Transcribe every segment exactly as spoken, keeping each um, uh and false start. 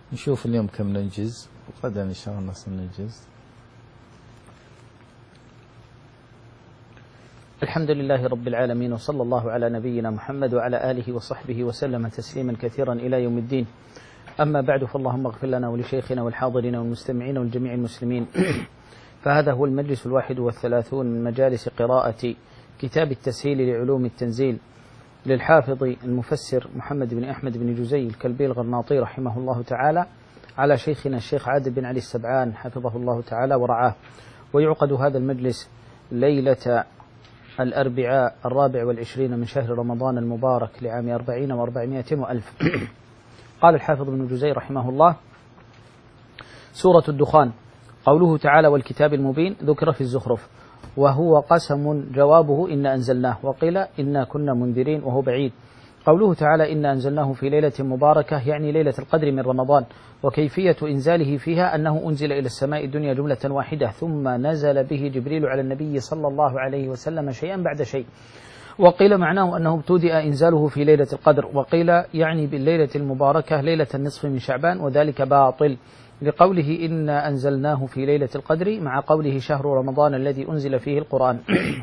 نشوف اليوم كم ننجز وغدا إن شاء الله سننجز. الحمد لله رب العالمين، وصلى الله على نبينا محمد وعلى آله وصحبه وسلم تسليما كثيرا إلى يوم الدين. أما بعد، فاللهم اغفر لنا ولشيخنا والحاضرين والمستمعين والجميع المسلمين. فهذا هو المجلس الواحد والثلاثون من مجالس قراءة كتاب التسهيل لعلوم التنزيل للحافظ المفسر محمد بن أحمد بن جزي الكلبي الغرناطي رحمه الله تعالى، على شيخنا الشيخ عادل بن علي السبعان حفظه الله تعالى ورعاه. ويعقد هذا المجلس ليلة الأربعاء الرابع والعشرين من شهر رمضان المبارك لعام أربعين وأربعمائة وألف. قال الحافظ ابن جزي رحمه الله: سورة الدخان. قوله تعالى: والكتاب المبين ذكر في الزخرف، وهو قسم جوابه إن أنزلناه، وقيل إنا كنا منذرين وهو بعيد. قوله تعالى: إنا أنزلناه في ليلة مباركة، يعني ليلة القدر من رمضان. وكيفية إنزاله فيها أنه أنزل إلى السماء الدنيا جملة واحدة، ثم نزل به جبريل على النبي صلى الله عليه وسلم شيئا بعد شيء. وقيل معناه أنه ابتدأ إنزاله في ليلة القدر، وقيل يعني بالليلة المباركة ليلة النصف من شعبان، وذلك باطل لقوله إنا أنزلناه في ليلة القدر مع قوله شهر رمضان الذي أنزل فيه القرآن.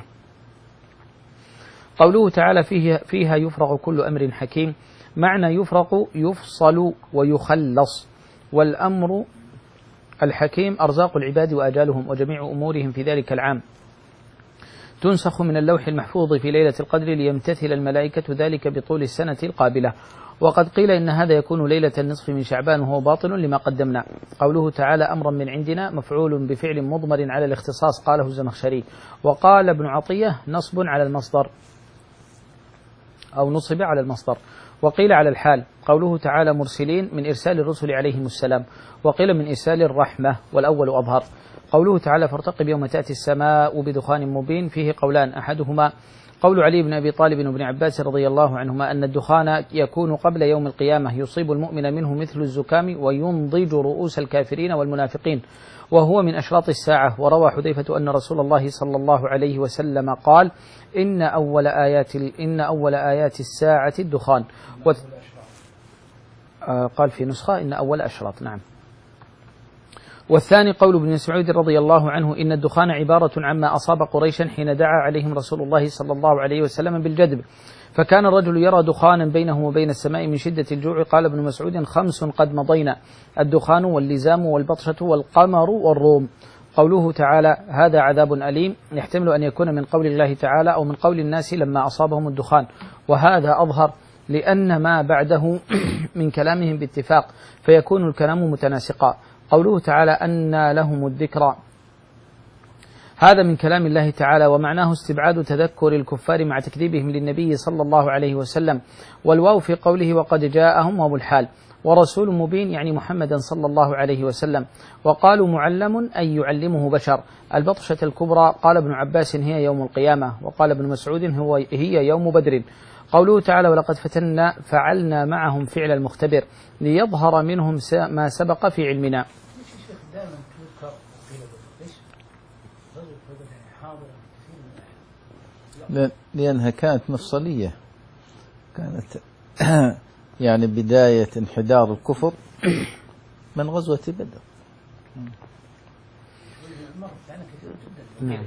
قوله تعالى: فيه فيها يفرغ كل أمر حكيم، معنى يفرغ يفصل ويخلص، والأمر الحكيم أرزاق العباد وآجالهم وجميع أمورهم في ذلك العام، تنسخ من اللوح المحفوظ في ليلة القدر ليمتثل الملائكة ذلك بطول السنة القابلة. وقد قيل إن هذا يكون ليلة النصف من شعبان، وهو باطل لما قدمنا. قوله تعالى: أمرا من عندنا مفعول بفعل مضمر على الاختصاص، قاله الزمخشري. وقال ابن عطية: نصب على المصدر أو نصب على المصدر. وقيل على الحال. قوله تعالى: مرسلين من إرسال الرسل عليهم السلام، وقيل من إرسال الرحمة، والأول أظهر. قوله تعالى: فارتقب يوم تأتي السماء بدخان مبين، فيه قولان، أحدهما قول علي بن أبي طالب وابن عباس رضي الله عنهما أن الدخان يكون قبل يوم القيامة، يصيب المؤمن منه مثل الزكام وينضج رؤوس الكافرين والمنافقين، وهو من أشراط الساعة. وروى حذيفة أن رسول الله صلى الله عليه وسلم قال: إن أول آيات إن أول آيات الساعة الدخان. قال في نسخة إن أول أشراط. نعم. والثاني قول ابن مسعود رضي الله عنه: إن الدخان عبارة عما أصاب قريشا حين دعا عليهم رسول الله صلى الله عليه وسلم بالجدب، فكان الرجل يرى دخانا بينه وبين السماء من شدة الجوع. قال ابن مسعود: خمس قد مضينا: الدخان واللزام والبطشة والقمر والروم. قوله تعالى: هذا عذاب أليم، يحتمل أن يكون من قول الله تعالى أو من قول الناس لما أصابهم الدخان، وهذا أظهر لأن ما بعده من كلامهم باتفاق، فيكون الكلام متناسقا. قوله تعالى: أنى لهم الذكرى، هذا من كلام الله تعالى، ومعناه استبعاد تذكر الكفار مع تكذيبهم للنبي صلى الله عليه وسلم. والواو في قوله وقد جاءهم واو الحال. ورسول مبين يعني محمدا صلى الله عليه وسلم. وقالوا معلم أي يعلمه بشر. البطشة الكبرى قال ابن عباس هي يوم القيامة، وقال ابن مسعود هو هي يوم بدر. قوله تعالى: ولقد فتنا فعلنا معهم فعل المختبر ليظهر منهم ما سبق في علمنا. لأنها كانت مفصلية، كانت يعني بداية انحدار الكفر من غزوة بدر. نعم.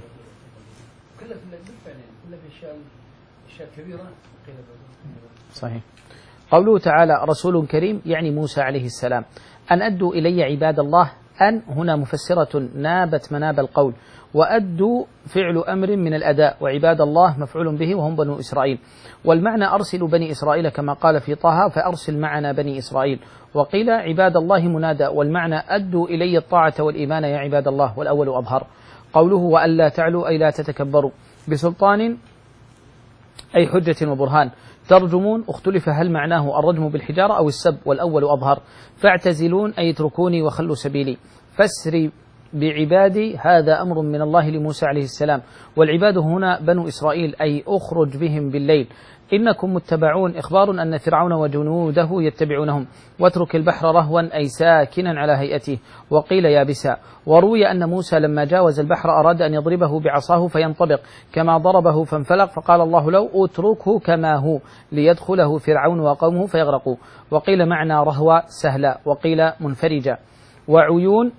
صحيح. قوله تعالى: رسول كريم يعني موسى عليه السلام. أن أدوا إلي عباد الله، أن هنا مفسرة نابت مناب القول، وأدوا فعل أمر من الأداء، وعباد الله مفعول به وهم بنو إسرائيل. والمعنى أرسلوا بني إسرائيل كما قال في طه: فأرسل معنا بني إسرائيل. وقيل عباد الله منادى، والمعنى أدوا إلي الطاعة والإيمان يا عباد الله، والأول أظهر. قوله: وألا تعلوا أي لا تتكبروا بسلطان أي حجة وبرهان. ترجمون اختلف هل معناه الرجم بالحجارة أو السب، والأول أظهر. فاعتزلون أي اتركوني وخلوا سبيلي. فاسري بعبادي هذا أمر من الله لموسى عليه السلام، والعباد هنا بنو إسرائيل، أي أخرج بهم بالليل، إنكم متبعون، إخبار أن فرعون وجنوده يتبعونهم، واترك البحر رهوا أي ساكنا على هيئته، وقيل يابسا. وروي أن موسى لما جاوز البحر أراد أن يضربه بعصاه فينطبق كما ضربه فانفلق، فقال الله له اتركه كما هو ليدخله فرعون وقومه فيغرقوا. وقيل معنى رهوة سهلا، وقيل منفرجا. وعيون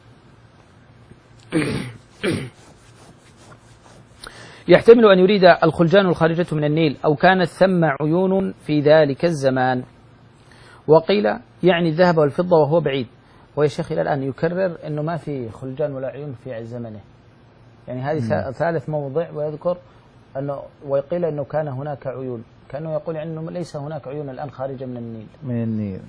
يحتمل أن يريد الخلجان الخارجة من النيل، أو كانت ثم عيون في ذلك الزمان. وقيل يعني الذهب والفضة وهو بعيد. ويا شيخ إلى الآن يكرر أنه ما في خلجان ولا عيون في زمنه، يعني هذه ثالث موضع ويذكر أنه، ويقيل أنه كان هناك عيون، كأنه يقول أنه ليس هناك عيون الآن خارجة من النيل. من النيل.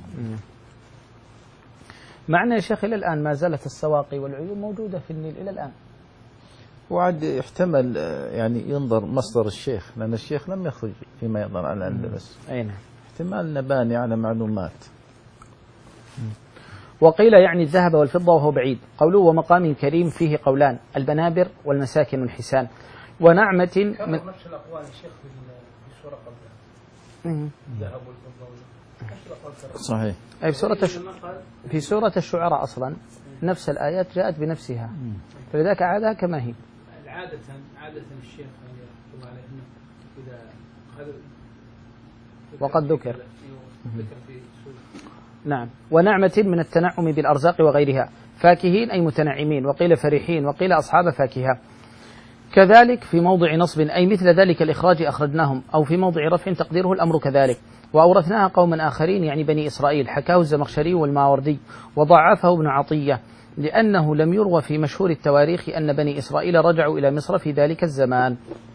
معنى يا شيخ إلى الآن ما زالت السواقي والعيون موجودة في النيل إلى الآن. وعد يحتمل يعني ينظر مصدر الشيخ، لأن الشيخ لم يخرج فيما يظهر على الأندلس. أي نعم. احتمال نباني على معلومات. وقيل يعني الذهب والفضة وهو بعيد. قوله ومقام كريم فيه قولان، البنابر والمساكن والحسان. ونعمة من نفس الأقوال الشيخ في السورة قبلها. الذهب والفضة صحيح. أي في سورة الش... في سورة الشعراء أصلا نفس الآيات جاءت بنفسها، فلذلك عادها كما هي. عادة عادة الشيخ يقول عليه إنه إذا خذ وقد ذكر نعم. ونعمة من التنعم بالأرزاق وغيرها، فاكهين أي متنعمين، وقيل فرحين، وقيل أصحاب فاكهة. كذلك في موضع نصب أي مثل ذلك الإخراج أخرجناهم، أو في موضع رفع تقديره الأمر كذلك. وأورثناها قوما آخرين يعني بني إسرائيل، حكاه الزمخشري والماوردي، وضعفه ابن عطية، لأنه لم يروى في مشهور التواريخ أن بني إسرائيل رجعوا إلى مصر في ذلك الزمان.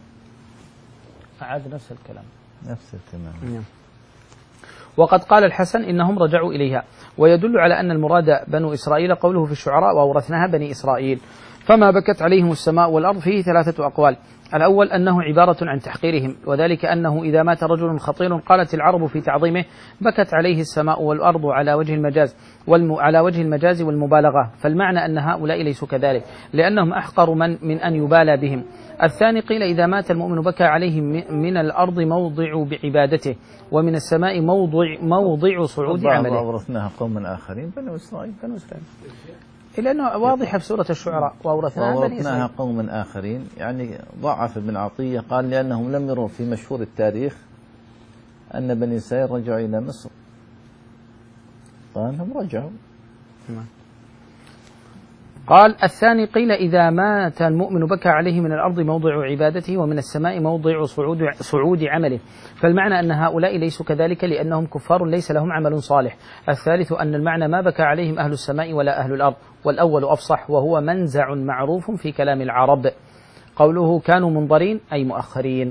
أعاد نفس الكلام. نفس التمام. وقد قال الحسن إنهم رجعوا إليها، ويدل على أن المراد بنو إسرائيل قوله في الشعراء وأورثناها بني إسرائيل. فما بكت عليهم السماء والأرض فيه ثلاثة أقوال. الأول أنه عبارة عن تحقيرهم، وذلك أنه إذا مات رجل خطير قالت العرب في تعظيمه بكت عليه السماء والأرض على وجه المجاز والم... على وجه المجاز والمبالغة، فالمعنى أن هؤلاء ليسوا كذلك لأنهم أحقر من من أن يبالى بهم. الثاني قيل إذا مات المؤمن بكى عليه من الأرض موضع بعبادته، ومن السماء موضع موضع صعود عمله. وأورثناها قوما آخرين بنو إسرائيل. بنو إسرائيل لأنه واضحة في سورة الشعراء وأورثناها بني إسرائيل. قوما آخرين، يعني ضعف ابن عطية قال لأنهم لم يروا في مشهور التاريخ أن بني إسرائيل رجعوا إلى مصر، قال هم رجعوا. قال الثاني قيل إذا مات المؤمن بكى عليه من الأرض موضع عبادته، ومن السماء موضع صعود, صعود عمله، فالمعنى أن هؤلاء ليسوا كذلك لأنهم كفار ليس لهم عمل صالح. الثالث أن المعنى ما بكى عليهم أهل السماء ولا أهل الأرض، والأول أفصح وهو منزع معروف في كلام العرب. قوله كانوا منظرين أي مؤخرين.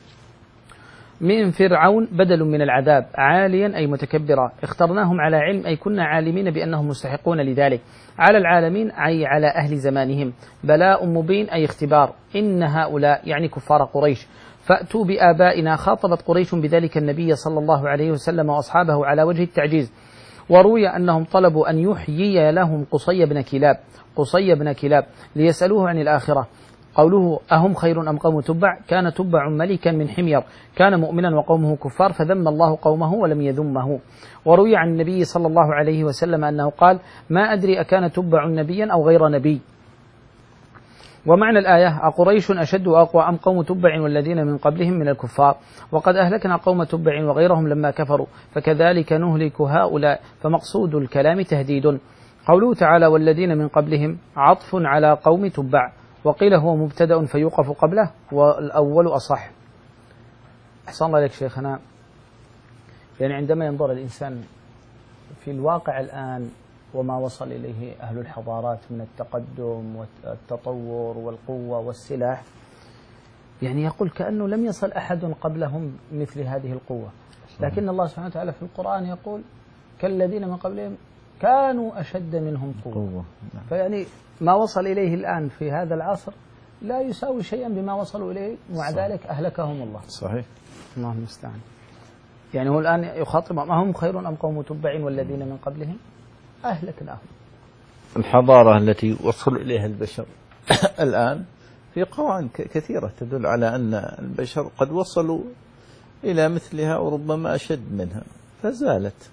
من فرعون بدل من العذاب، عاليا أي متكبرا، اخترناهم على علم أي كنا عالمين بأنهم مستحقون لذلك، على العالمين أي على أهل زمانهم، بلاء مبين أي اختبار، إن هؤلاء يعني كفار قريش، فأتوا بآبائنا، خاطبت قريش بذلك النبي صلى الله عليه وسلم وأصحابه على وجه التعجيز. وروي أنهم طلبوا أن يحيي لهم قصي بن كلاب قصي بن كلاب ليسألوه عن الآخرة. قوله أهم خير أم قوم تبع، كان تبع ملكا من حمير كان مؤمنا وقومه كفار فذم الله قومه ولم يذمه. وروي عن النبي صلى الله عليه وسلم أنه قال ما أدري أكان تبع نبيا أو غير نبي. ومعنى الآية أقريش أشد وأقوى أم قوم تبع والذين من قبلهم من الكفار، وقد أهلكنا قوم تبع وغيرهم لما كفروا فكذلك نهلك هؤلاء، فمقصود الكلام تهديد. قوله تعالى والذين من قبلهم عطف على قوم تبع، وقيل هو مبتدأ فيوقف قبله، والأول أصح. أحسن الله لك شيخنا، يعني عندما ينظر الإنسان في الواقع الآن وما وصل إليه أهل الحضارات من التقدم والتطور والقوة والسلاح، يعني يقول كأنه لم يصل أحد قبلهم مثل هذه القوة، لكن الله سبحانه وتعالى في القرآن يقول كالذين من قبلهم كانوا أشد منهم قوة. فيعني ما وصل إليه الآن في هذا العصر لا يساوي شيئا بما وصلوا إليه، ومع ذلك أهلكهم الله. صحيح. الله المستعان. يعني هو الآن يخاطب ما هم خير أم قوم تبع والذين من قبلهم أهلكناهم. الحضارة التي وصل إليها البشر الآن في قوانين كثيرة تدل على أن البشر قد وصلوا إلى مثلها وربما أشد منها فزالت.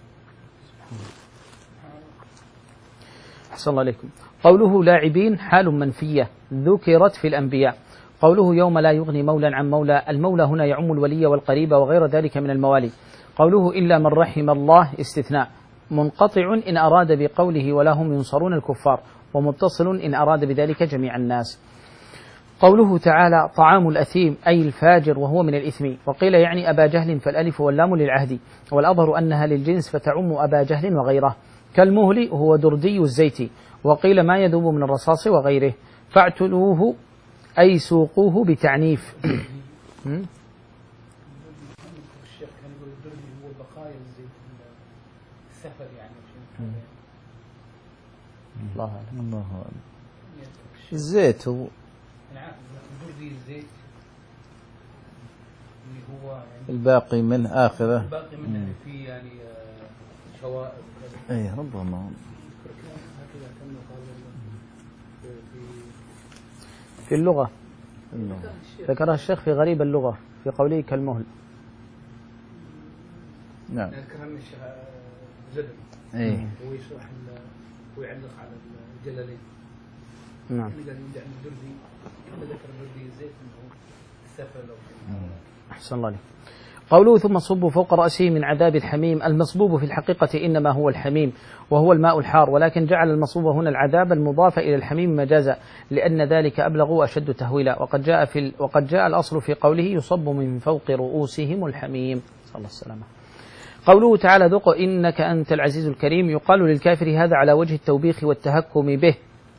أحسن الله عليكم. قوله لاعبين حال منفية ذكرت في الأنبياء. قوله يوم لا يغني مولى عن مولى، المولى هنا يعم الولي والقريب وغير ذلك من الموالي. قوله إلا من رحم الله استثناء، منقطع إن أراد بقوله ولا هم ينصرون الكفار، ومتصل إن أراد بذلك جميع الناس. قوله تعالى طعام الأثيم أي الفاجر وهو من الإثم، وقيل يعني أبا جهل فالألف واللام للعهد، والأظهر أنها للجنس فتعم أبا جهل وغيره. كالمهل هو دردي الزيت، وقيل ما يذوب من الرصاص وغيره. فاعتلوه أي سوقوه بتعنيف. الشيخ كان يقول الدردي هو بقايا الزيت السفر يعني. الله أعلم. الله أعلم. الزيت هو أنا عارف الدردي الزيت اللي هو يعني الباقي من آخره، الباقي منه في يعني شوائب. أي ربما هكذا كان يقال في في اللغة إنه ذكرها الشيخ في غريب اللغة في قوله كالمهل. نعم. أذكر أن الشيخ زدن إيه هو يشرح ويعلق على الجلالين. نعم. إذا يعني الدردي كما ذكر الدردي الزيت أنه السفر لو أحسن الله عليك. قوله ثم صبوا فوق رأسه من عذاب الحميم، المصبوب في الحقيقة إنما هو الحميم وهو الماء الحار، ولكن جعل المصبوب هنا العذاب المضاف إلى الحميم مجازا لأن ذلك أبلغ وأشد تهويلا. وقد جاء في ال... وقد جاء الأصل في قوله يصب من فوق رؤوسهم الحميم. صلى الله السلامة. قوله تعالى ذق إنك أنت العزيز الكريم، يقال للكافر هذا على وجه التوبيخ والتهكم به.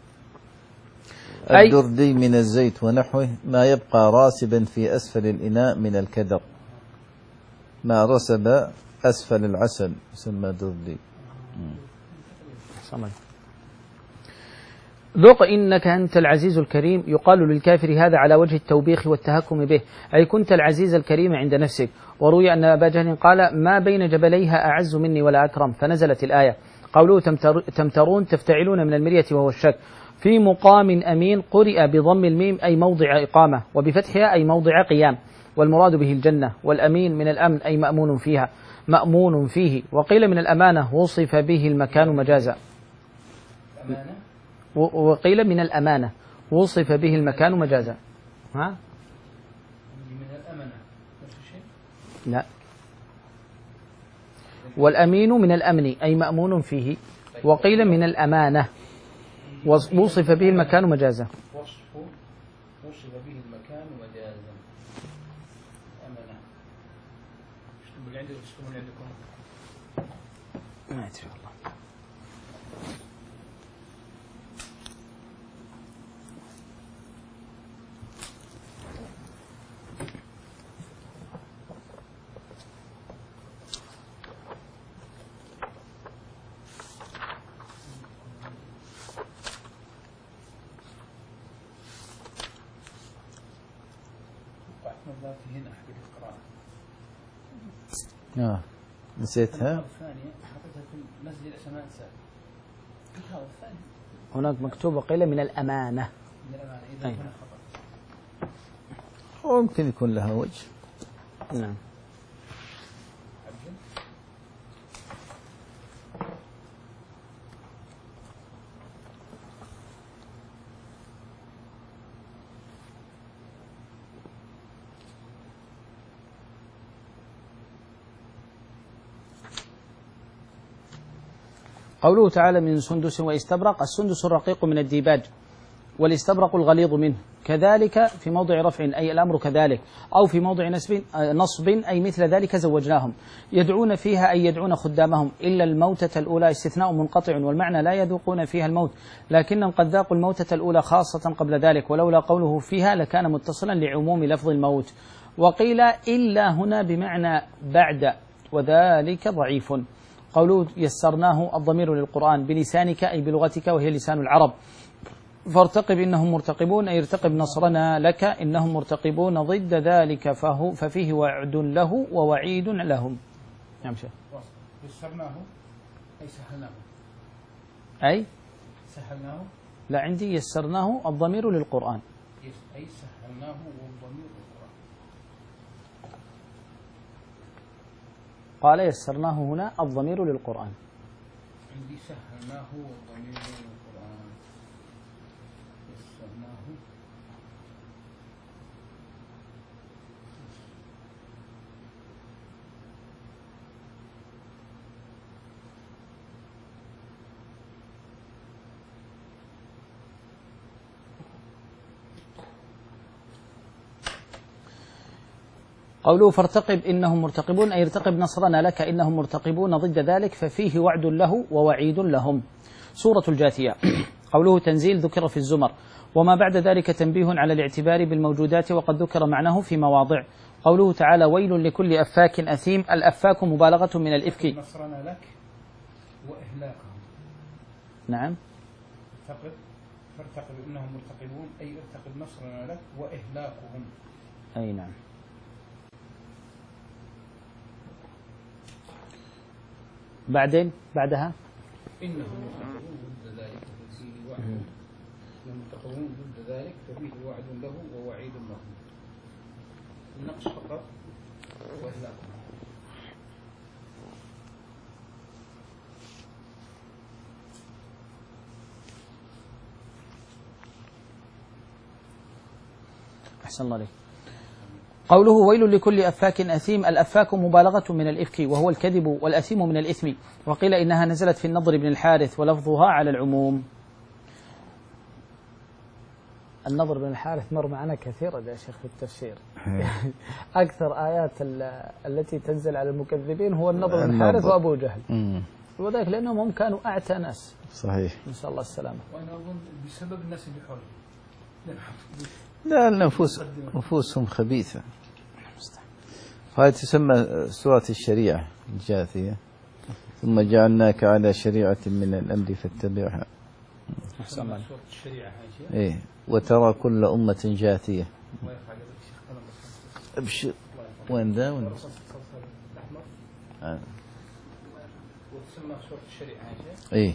الدردي من الزيت ونحوه ما يبقى راسبا في أسفل الإناء من الكدر، ما رسب أسفل العسل يسمى دردي. ذوق إنك أنت العزيز الكريم، يقال للكافر هذا على وجه التوبيخ والتهكم به، أي كنت العزيز الكريم عند نفسك. وروي أن أبا جهل قال ما بين جبليها أعز مني ولا أكرم، فنزلت الآية. قوله تمتر تمترون تفتعلون من المرية وهو الشك. في مقام أمين قرئ بضم الميم أي موضع إقامة، وبفتحها أي موضع قيام، والمراد به الجنة. والأمين من الأمن أي مأمون فيها مأمون فيه. وقيل من الأمانة وصف به المكان مجازا. وقيل من الأمانة وصف به المكان مجازا. ها؟ من الأمانة نفس الشيء؟ لا. والأمين من الأمن أي مأمون فيه. وقيل من الأمانة وصف به المكان مجازا. وصف وصف به المكان مجازا. أمانة. شو اللي عندكم شو اللي عندكم؟ ما أدري والله. هنا حق القراءة. آه نسيتها. الثانية حطيتها في المسجد عشان ما أنسى. هذا الثاني. هناك مكتوب وقيل من الأمانة. من الأمانة إذا هنا خطأ. أو يمكن يكون لها وجه. نعم. قوله تعالى من سندس واستبرق، السندس الرقيق من الديباج، والاستبرق الغليظ منه. كذلك في موضع رفع أي الأمر كذلك، أو في موضع نصب نصب أي مثل ذلك زوجناهم. يدعون فيها أي يدعون خدامهم إلا الموتة الأولى، استثناء منقطع، والمعنى لا يذوقون فيها الموت، لكنهم قد ذاقوا الموتة الأولى خاصة قبل ذلك، ولولا قوله فيها لكان متصلا لعموم لفظ الموت. وقيل إلا هنا بمعنى بعد، وذلك ضعيف. قوله يسرناه الضمير للقرآن بلسانك أي بلغتك وهي لسان العرب. فارتقب إنهم مرتقبون أي ارتقب نصرنا لك إنهم مرتقبون ضد ذلك، فهو ففيه وعد له ووعيد لهم. نعم شيخ. يسرناه أي سهلناه. أي سهلناه. لا، عندي يسرناه الضمير للقرآن. أي سهلناه والضمير للقرآن. قال يسرناه هنا الضمير للقرآن. عندي سهلناه والضمير للقرآن. يسرناه. قوله فارتقب إنهم مرتقبون، أي ارتقب نصرنا لك إنهم مرتقبون، ضد ذلك ففيه وعد له ووعيد لهم. سورة الجاثية. قوله تنزيل ذكر في الزمر، وما بعد ذلك تنبيه على الاعتبار بالموجودات وقد ذكر معناه في مواضع. قوله تعالى ويل لكل أفاك أثيم، الأفاك مبالغة من الإفك. نصرنا لك وإهلاكهم. نعم. ارتقب فارتقب إنهم مرتقبون، أي ارتقب نصرنا لك وإهلاكهم. أي نعم. بعدين بعدها إنهم مرتقبون ضد ذلك ففيه وعد. إنهم مرتقبون ضد ذلك ففيه وعد له ووعيد له. النقص فقط وإهلاكهم. أحسن الله عليك. قوله ويل لكل أفاك أثيم، الأفاك مبالغة من الإفك وهو الكذب، والأثيم من الإثم. وقيل إنها نزلت في النضر بن الحارث ولفظها على العموم. النضر بن الحارث مر معنا كثيرا يا شيخ في التفسير. أكثر آيات التي تنزل على المكذبين هو النضر بن الحارث وأبو جهل، وذلك لأنهم هم كانوا أعتى ناس. صحيح. نسأل الله السلامة. وأنا أظن بسبب الناس اللي حولهم. لا، النفوس نفوسهم خبيثة. هذه تسمى سورة الشريعة الجاثية. ثم جعلناك على شريعة من الأمر فاتبعها. أحسن الله. سورة الشريعة هاي. إيه، وترى كل أمة جاثية. أبشر. وين ذا وين؟ آه. وتسمى سورة الشريعة هاي. إيه.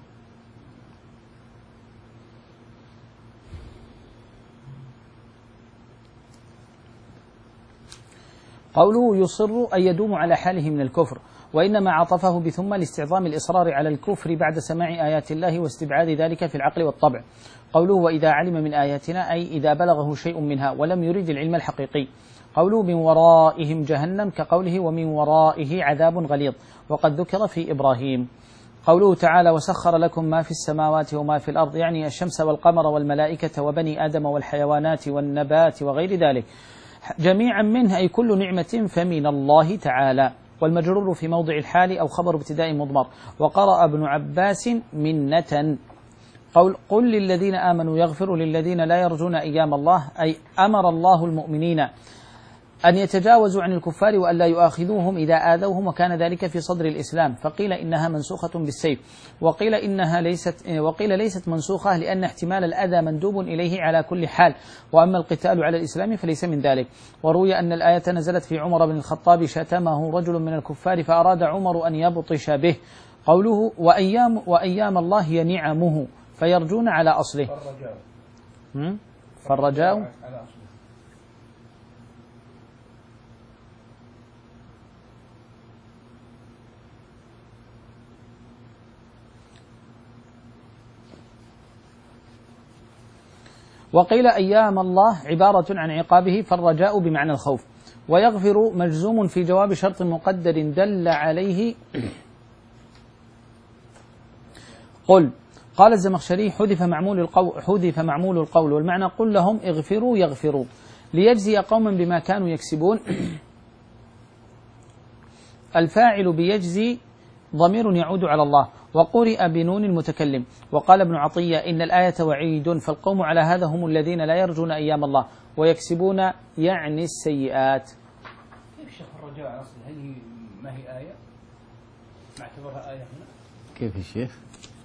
قوله يصر أن يدوم على حاله من الكفر، وإنما عطفه بثم لاستعظام الإصرار على الكفر بعد سماع آيات الله واستبعاد ذلك في العقل والطبع. قوله وإذا علم من آياتنا، أي إذا بلغه شيء منها ولم يرد العلم الحقيقي. قوله من ورائهم جهنم، كقوله ومن ورائه عذاب غليظ، وقد ذكر في إبراهيم. قوله تعالى وسخر لكم ما في السماوات وما في الأرض، يعني الشمس والقمر والملائكة وبني آدم والحيوانات والنبات وغير ذلك جميعا منه، أي كل نعمة فمن الله تعالى. والمجرور في موضع الحال أو خبر ابتداء مضمر. وقرأ ابن عباس منة. قول قل للذين آمنوا يغفروا للذين لا يرجون أيام الله، أي أمر الله المؤمنين أن يتجاوزوا عن الكفار وأن لا يؤاخذوهم إذا آذوهم، وكان ذلك في صدر الإسلام، فقيل إنها منسوخة بالسيف، وقيل إنها ليست وقيل ليست منسوخة لأن احتمال الأذى مندوب إليه على كل حال، وأما القتال على الإسلام فليس من ذلك. وروي أن الآية نزلت في عمر بن الخطاب شتمه رجل من الكفار فأراد عمر أن يبطش به. قوله وأيام وأيام الله هي نعمه، فيرجون على أصله. فالرجاء فالرجاء وقيل أيام الله عبارة عن عقابه، فالرجاء بمعنى الخوف. ويغفر مجزوم في جواب شرط مقدر دل عليه قل. قال الزمخشري حذف معمول القول حذف معمول القول والمعنى قل لهم اغفروا يغفروا، ليجزي قوما بما كانوا يكسبون. الفاعل بيجزي ضمير يعود على الله، وقرئ بنون المتكلم. وقال ابن عطية إن الآية وعيد، فالقوم على هذا هم الذين لا يرجون أيام الله ويكسبون يعني السيئات. كيف شيخ الرجاء على أصل هذه ما هي آية؟ نعتبرها آية هنا؟ كيف يا شيخ؟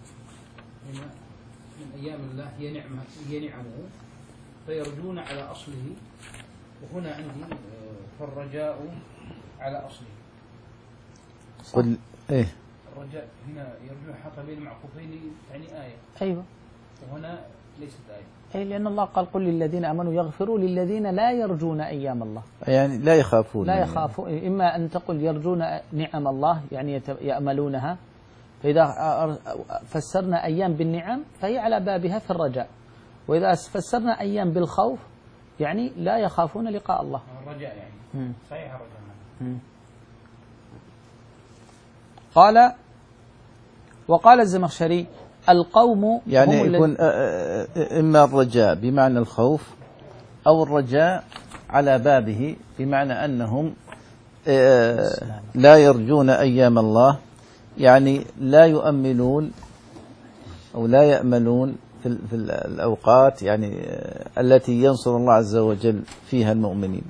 من أيام الله هي نعمة هي نعمه فيرجون على أصله، وهنا عندي فالرجاء على أصله. قل إيه الرجاء هنا يرجو حاط بين معقوفين يعني آية. أيوة. وهنا ليست آية. أي لأن الله قال قل للذين آمنوا يغفروا للذين لا يرجون أيام الله. يعني لا يخافون. لا يخافون، إما أن تقول يرجون نعم الله يعني يأملونها، فإذا فسرنا أيام بالنعم فهي على بابها في الرجاء، وإذا فسرنا أيام بالخوف يعني لا يخافون لقاء الله. الرجاء يعني. م. صحيح الرجاء. قال وقال الزمخشري القوم يعني يكون إما الرجاء بمعنى الخوف أو الرجاء على بابه بمعنى أنهم لا يرجون أيام الله، يعني لا يؤملون أو لا يأملون في في الأوقات يعني التي ينصر الله عز وجل فيها المؤمنين.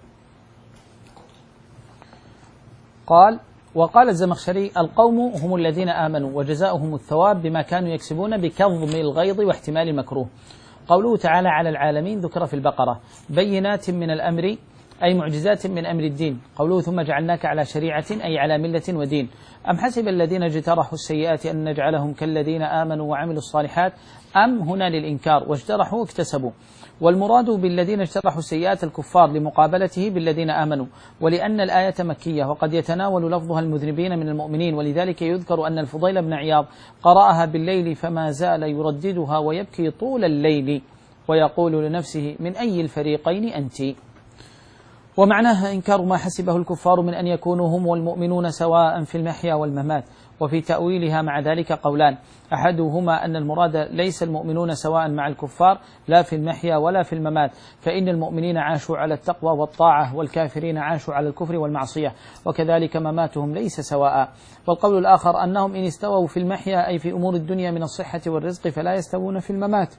قال وقال الزمخشري القوم هم الذين آمنوا وجزاؤهم الثواب بما كانوا يكسبون بكظم الغيظ واحتمال المكروه. قوله تعالى على العالمين ذكر في البقرة بينات من الأمر أي معجزات من أمر الدين. قوله ثم جعلناك على شريعة أي على ملة ودين. أم حسب الذين اجترحوا السيئات أن نجعلهم كالذين آمنوا وعملوا الصالحات أم هنا للإنكار واجترحوا واكتسبوا، والمراد بالذين اجترحوا السيئات الكفار لمقابلته بالذين آمنوا، ولأن الآية مكية وقد يتناول لفظها المذنبين من المؤمنين، ولذلك يذكر أن الفضيل بن عياض قرأها بالليل فما زال يرددها ويبكي طول الليل ويقول لنفسه من أي الفريقين أنت. ومعناها إنكار ما حسبه الكفار من أن يكونوا هم والمؤمنون سواء في المحيا والممات. وفي تأويلها مع ذلك قولان، أحدهما أن المراد ليس المؤمنون سواء مع الكفار لا في المحيا ولا في الممات، فإن المؤمنين عاشوا على التقوى والطاعة والكافرين عاشوا على الكفر والمعصية، وكذلك مماتهم ليس سواء. والقول الآخر أنهم إن استووا في المحيا أي في أمور الدنيا من الصحة والرزق فلا يستوون في الممات،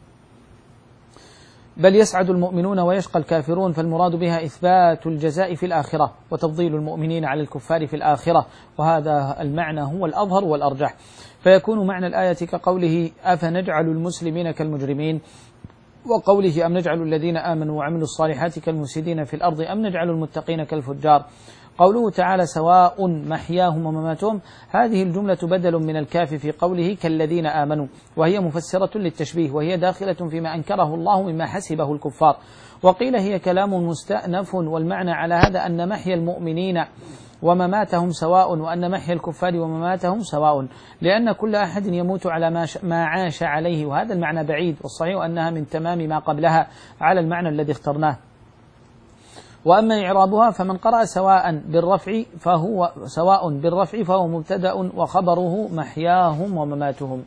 بل يسعد المؤمنون ويشقى الكافرون، فالمراد بها إثبات الجزاء في الآخرة وتفضيل المؤمنين على الكفار في الآخرة، وهذا المعنى هو الأظهر والأرجح. فيكون معنى الآية كقوله أفنجعل المسلمين كالمجرمين، وقوله أم نجعل الذين آمنوا وعملوا الصالحات كالمفسدين في الأرض أم نجعل المتقين كالفجار. قوله تعالى سواء محياهم ومماتهم، هذه الجملة بدل من الكاف في قوله كالذين آمنوا، وهي مفسرة للتشبيه، وهي داخلة فيما أنكره الله مما حسبه الكفار. وقيل هي كلام مستأنف، والمعنى على هذا أن محيا المؤمنين ومماتهم سواء، وأن محيا الكفار ومماتهم سواء، لأن كل أحد يموت على ما عاش عليه، وهذا المعنى بعيد، والصحيح أنها من تمام ما قبلها على المعنى الذي اخترناه. وأما إعرابها فمن قرأ سواء بالرفع فهو سواء بالرفع فهو مبتدأ وخبره محياهم ومماتهم،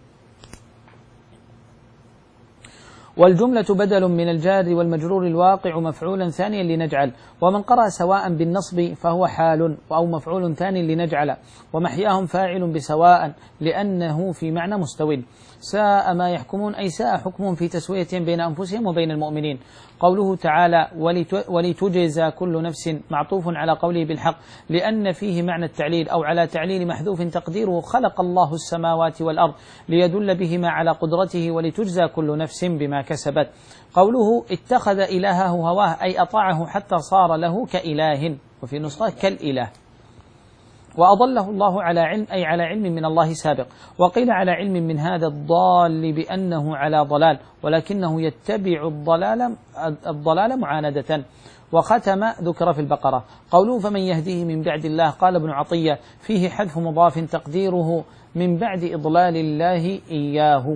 والجملة بدل من الجار والمجرور الواقع مفعولا ثانيا لنجعل. ومن قرأ سواء بالنصب فهو حال أو مفعول ثاني لنجعل، ومحياهم فاعل بسواء لأنه في معنى مستو. ساء ما يحكمون أي ساء حكمهم في تسويتهم بين أنفسهم وبين المؤمنين. قوله تعالى ولتجزى كل نفس معطوف على قوله بالحق، لأن فيه معنى التعليل أو على تعليل محذوف تقديره خلق الله السماوات والأرض ليدل بهما على قدرته ولتجزى كل نفس بما كسبت. قوله اتخذ إلهه هواه أي أطاعه حتى صار له كإله، وفي نسخة كالإله. وأضله الله على علم أي على علم من الله سابق. وقيل على علم من هذا الضال بأنه على ضلال، ولكنه يتبع الضلال الضلال معاندة. وختم ذكر في البقرة. قوله فمن يهديه من بعد الله، قال ابن عطية فيه حذف مضاف تقديره من بعد إضلال الله إياه،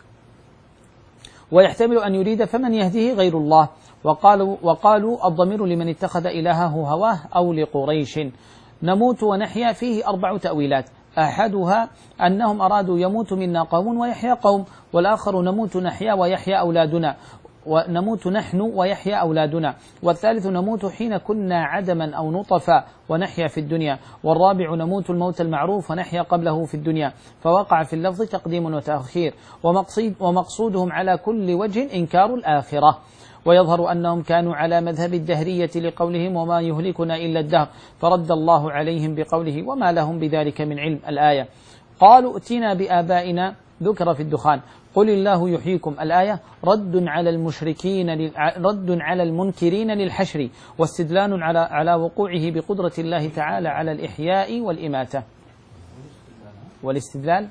ويحتمل أن يريد فمن يهديه غير الله. وقالوا, وقالوا الضمير لمن اتخذ إلهه هواه أو لقريش. نموت ونحيا فيه أربع تأويلات، أحدها أنهم أرادوا يموت منا قوم ويحيا قوم، والآخر نموت نحيا ويحيا أولادنا، ونموت نحن ويحيا أولادنا، والثالث نموت حين كنا عدما أو نطفا ونحيا في الدنيا، والرابع نموت الموت المعروف ونحيا قبله في الدنيا. فوقع في اللفظ تقديم وتأخير، ومقصود ومقصودهم على كل وجه إنكار الآخرة. ويظهر أنهم كانوا على مذهب الدهرية لقولهم وما يهلكنا إلا الدهر، فرد الله عليهم بقوله وما لهم بذلك من علم الآية. قالوا ائتنا بآبائنا ذكر في الدخان، قل الله يحييكم الآية رد على المشركين رد على المنكرين للحشر، واستدلال على على وقوعه بقدرة الله تعالى على الإحياء والإماتة. والاستدلال.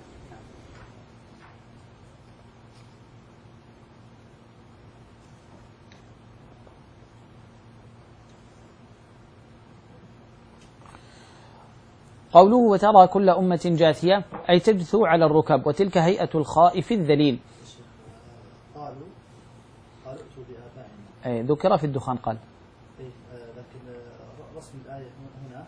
قوله وترى كل أمة جاثية أي تجثو على الركب، وتلك هيئة الخائف الذليل. قالوا قالوا ائتوا بآبائنا. أي ذكر في الدخان قال. إيه لكن رسم الآية هنا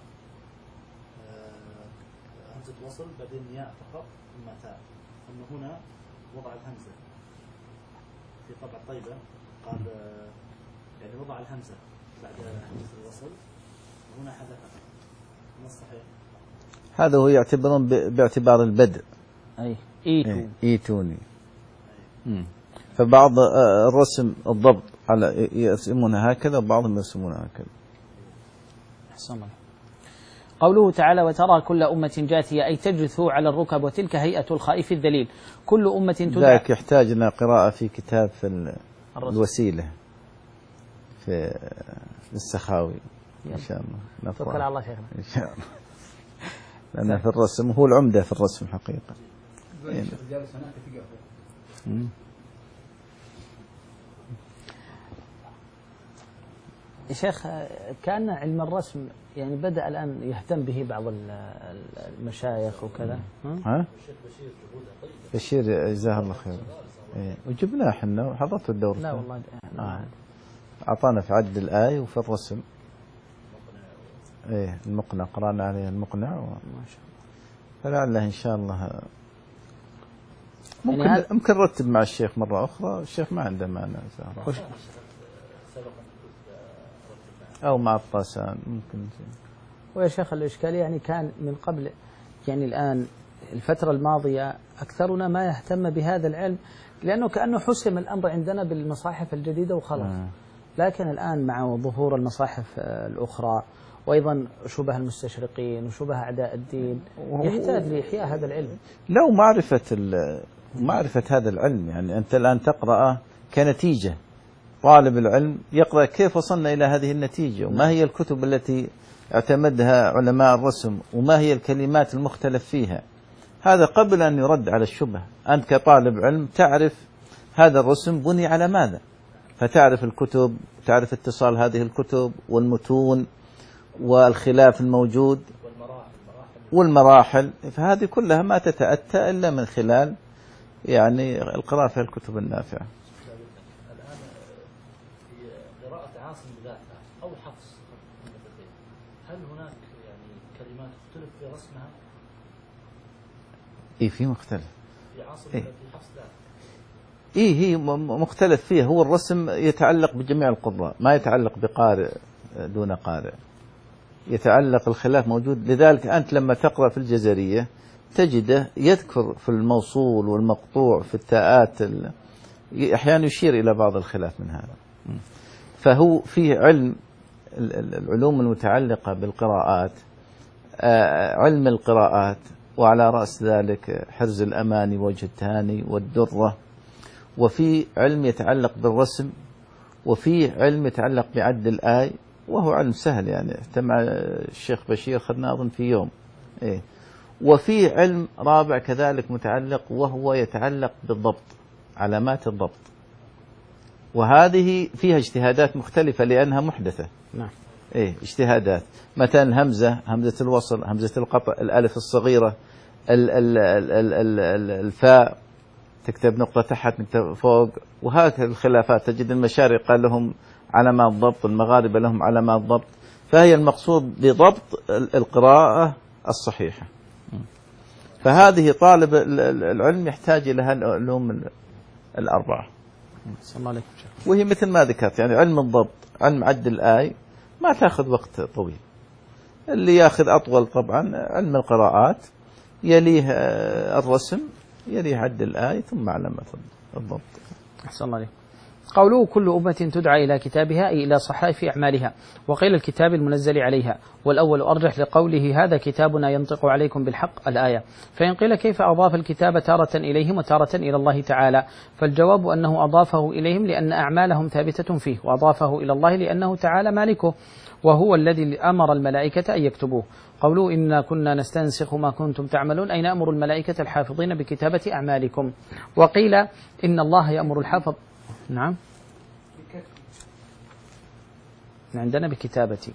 همزة وصل بعدين ياء فقط ثم تاء، أما هنا وضع الهمزة في طبع طيبة قال يعني وضع الهمزة بعد همزة الوصل وهنا حذفها. ما الصحيح؟ هذا هو يعتبرون باعتبار البدء. أي إيتو إيه. إيتوني. مم. فبعض الرسم الضبط على يرسمونها هكذا وبعضهم يرسمونها هكذا. أحسن الله. قوله تعالى وترى كل أمة جاثية أي تجثو على الركب، وتلك هيئة الخائف الذليل. كل أمة تدعى. ذاك يحتاج إلى قراءة في كتاب في الوسيلة في السخاوي إن شاء الله. توكل على الله شيخنا. إن شاء الله. لأن في الرسم هو العمدة في الرسم حقيقة. يا شيخ كان علم الرسم يعني بدأ الآن يهتم به بعض المشايخ وكذا. ها؟ بشير جزاه الله خير. إيه. وجبناه احنا وحضرت الدور. لا والله آه. أعطانا في عد الآية وفي الرسم. ايه المقنع قرأنا عليه المقنع و... ما شاء الله. فلعله إن شاء الله ممكن يعني ممكن نرتب مع الشيخ مرة أخرى. الشيخ ما عنده مانع أو مع الطاسان ممكن. ويا شيخ الإشكال يعني كان من قبل، يعني الآن الفترة الماضية أكثرنا ما يهتم بهذا العلم لأنه كأنه حسم الأمر عندنا بالمصاحف الجديدة وخلاص. آه. لكن الآن مع ظهور المصاحف الأخرى وأيضا شبه المستشرقين وشبه أعداء الدين يحتاج لإحياء هذا العلم. لو معرفة معرفة هذا العلم، يعني أنت الآن تقرأ كنتيجة، طالب العلم يقرأ كيف وصلنا إلى هذه النتيجة وما هي الكتب التي اعتمدها علماء الرسم وما هي الكلمات المختلف فيها. هذا قبل أن يرد على الشبه. أنت كطالب علم تعرف هذا الرسم بني على ماذا، فتعرف الكتب، تعرف اتصال هذه الكتب والمتون والخلاف الموجود والمراحل. فهذه كلها ما تتأتى إلا من خلال يعني القراءة في الكتب النافعة. الآن في قراءة عاصم بذاتها أو حفص، هل هناك يعني كلمات تختلف في رسمها؟ إيه في مختلف في عاصم إيه؟ في حفص ذات إيه هي مختلف فيها. هو الرسم يتعلق بجميع القراء، ما يتعلق بقارئ دون قارئ، يتعلق الخلاف موجود. لذلك أنت لما تقرأ في الجزرية تجده يذكر في الموصول والمقطوع في التاءات أحيانا يشير إلى بعض الخلاف من هذا. فهو فيه علم العلوم المتعلقة بالقراءات، علم القراءات، وعلى رأس ذلك حرز الأماني وجه التهاني والدرة، وفي علم يتعلق بالرسم، وفي علم يتعلق بعد الآي، وهو علم سهل يعني مع الشيخ بشير خدنا أظن في يوم. إيه. وفي علم رابع كذلك متعلق وهو يتعلق بالضبط، علامات الضبط، وهذه فيها اجتهادات مختلفة لأنها محدثة. نعم. إيه اجتهادات، مثلا الهمزة، همزة الوصل، همزة القطع، الألف الصغيرة، ال ال ال ال ال ال الفاء تكتب نقطة تحت نكتب فوق، وهكذا الخلافات. تجد المشارقة لهم علامات ضبط، المغاربة لهم علامات ضبط. فهي المقصود بضبط القراءة الصحيحة. فهذه طالب العلم يحتاج إلى العلوم الأربعة. صلى الله عليه وسلم. وهي مثل ما ذكرت يعني علم الضبط، علم عد الآي ما تأخذ وقت طويل. اللي يأخذ أطول طبعا علم القراءات، يليه الرسم، يليه عد الآي، ثم علامة الضبط. أحسن الله عليك. قوله كل أمة تدعى إلى كتابها أي إلى صحائف أعمالها، وقيل الكتاب المنزل عليها، والأول أرجح لقوله هذا كتابنا ينطق عليكم بالحق الآية. فإن قيل كيف أضاف الكتاب تارة إليهم وتارة إلى الله تعالى؟ فالجواب أنه أضافه إليهم لأن أعمالهم ثابتة فيه، وأضافه إلى الله لأنه تعالى مالكه، وهو الذي أمر الملائكة أن يكتبوه. قولوا إنا كنا نستنسخ ما كنتم تعملون أي نأمر الملائكة الحافظين بكتابة أعمالكم. وقيل إن الله يأمر الحافظ نعم عندنا بكتابتي.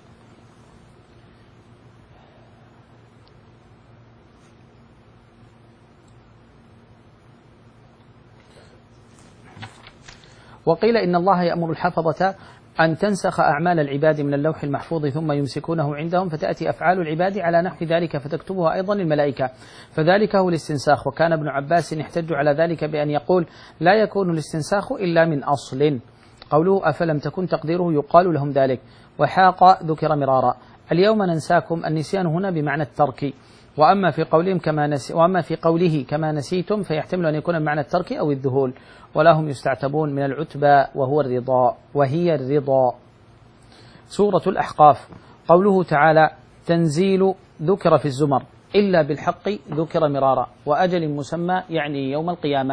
وقيل إن الله يأمر الحفظة أن تنسخ أعمال العباد من اللوح المحفوظ ثم يمسكونه عندهم، فتأتي أفعال العباد على نحو ذلك فتكتبها أيضا الملائكة، فذلك هو الاستنساخ. وكان ابن عباس يحتج على ذلك بأن يقول لا يكون الاستنساخ إلا من أصل. قوله أفلم تكن تقديره يقال لهم ذلك. وحاق ذكر مرارا. اليوم ننساكم، النسيان هنا بمعنى الترك، وأما في قولهم كما نسي وأما في قوله كما نسيتم فيحتمل أن يكون بمعنى الترك أو الذهول. ولا هم يستعتبون من العتبى وهو الرضا وهي الرضا. سورة الأحقاف. قوله تعالى تنزيل ذكر في الزمر إلا بالحق ذكر مرارا وأجل مسمى يعني يوم القيامة.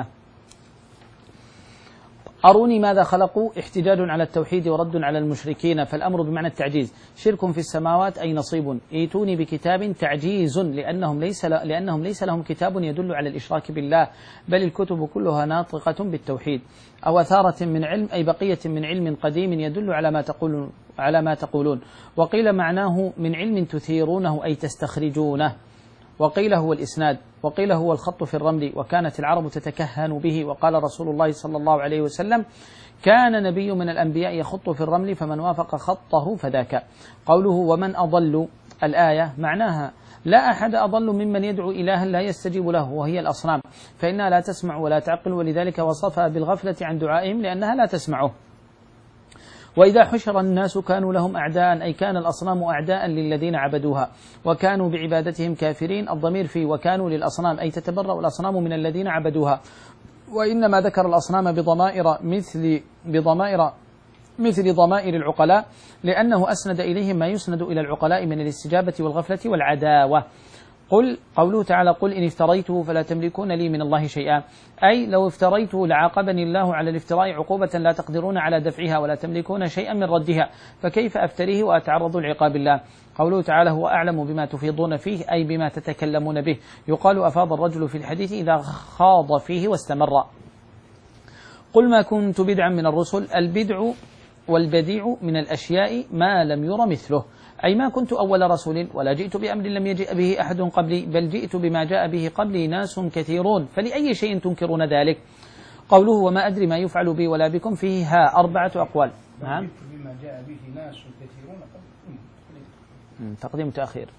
أروني ماذا خلقوا احتجاج على التوحيد ورد على المشركين، فالأمر بمعنى التعجيز. شرك في السماوات أي نصيب. ايتوني بكتاب تعجيز لأنهم ليس, لأنهم ليس لهم كتاب يدل على الإشراك بالله، بل الكتب كلها ناطقة بالتوحيد. أو أثارة من علم أي بقية من علم قديم يدل على ما تقولون, على ما تقولون. وقيل معناه من علم تثيرونه أي تستخرجونه. وقيل هو الإسناد. وقيل هو الخط في الرمل، وكانت العرب تتكهن به. وقال رسول الله صلى الله عليه وسلم كان نبي من الأنبياء يخط في الرمل فمن وافق خطه فذاك. قوله ومن أضل الآية معناها لا أحد أضل ممن يدعو إلها لا يستجيب له وهي الأصنام، فإنها لا تسمع ولا تعقل، ولذلك وصفها بالغفلة عن دعائهم لأنها لا تسمعه. وإذا حشر الناس كانوا لهم أعداء أي كان الأصنام أعداء للذين عبدوها وكانوا بعبادتهم كافرين. الضمير في وكانوا للأصنام أي تتبرأ الأصنام من الذين عبدوها. وإنما ذكر الأصنام بضمائر مثل بضمائر مثل ضمائر العقلاء لأنه أسند إليهم ما يسند إلى العقلاء من الاستجابة والغفلة والعداوة. قل قوله تعالى قل إن افتريته فلا تملكون لي من الله شيئا أي لو افتريته لعاقبني الله على الافتراء عقوبة لا تقدرون على دفعها ولا تملكون شيئا من ردها، فكيف أفتريه وأتعرض لعقاب الله. قوله تعالى هو أعلم بما تفيضون فيه أي بما تتكلمون به. يقال أفاض الرجل في الحديث إذا خاض فيه واستمر. قل ما كنت بدعا من الرسل. البدع والبديع من الأشياء ما لم ير مثله، أي ما كنت أول رسول ولا جئت بأمر لم يجئ به أحد قبلي، بل جئت بما جاء به قبلي ناس كثيرون، فلأي شيء تنكرون ذلك. قوله وما أدري ما يفعل بي ولا بكم فيه ها أربعة أقوال. نعم بما جاء به ناس كثيرون قبل تقديم تأخير.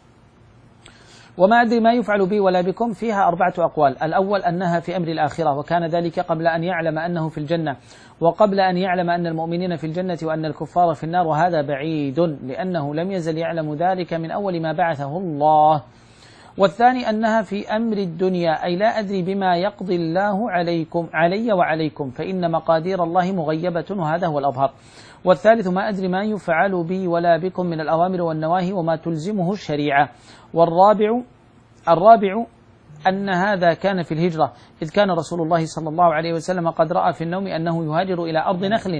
وما أدري ما يفعل بي ولا بكم فيها أربعة أقوال. الأول أنها في أمر الآخرة، وكان ذلك قبل أن يعلم أنه في الجنة، وقبل أن يعلم أن المؤمنين في الجنة وأن الكفار في النار، وهذا بعيد لأنه لم يزل يعلم ذلك من أول ما بعثه الله. والثاني أنها في أمر الدنيا، أي لا أدري بما يقضي الله عليكم علي وعليكم، فإن مقادير الله مغيبة، وهذا هو الأظهر. والثالث ما أدري ما يفعل بي ولا بكم من الأوامر والنواهي وما تلزمه الشريعة. والرابع الرابع أن هذا كان في الهجرة، إذ كان رسول الله صلى الله عليه وسلم قد رأى في النوم أنه يهاجر إلى أرض نخل،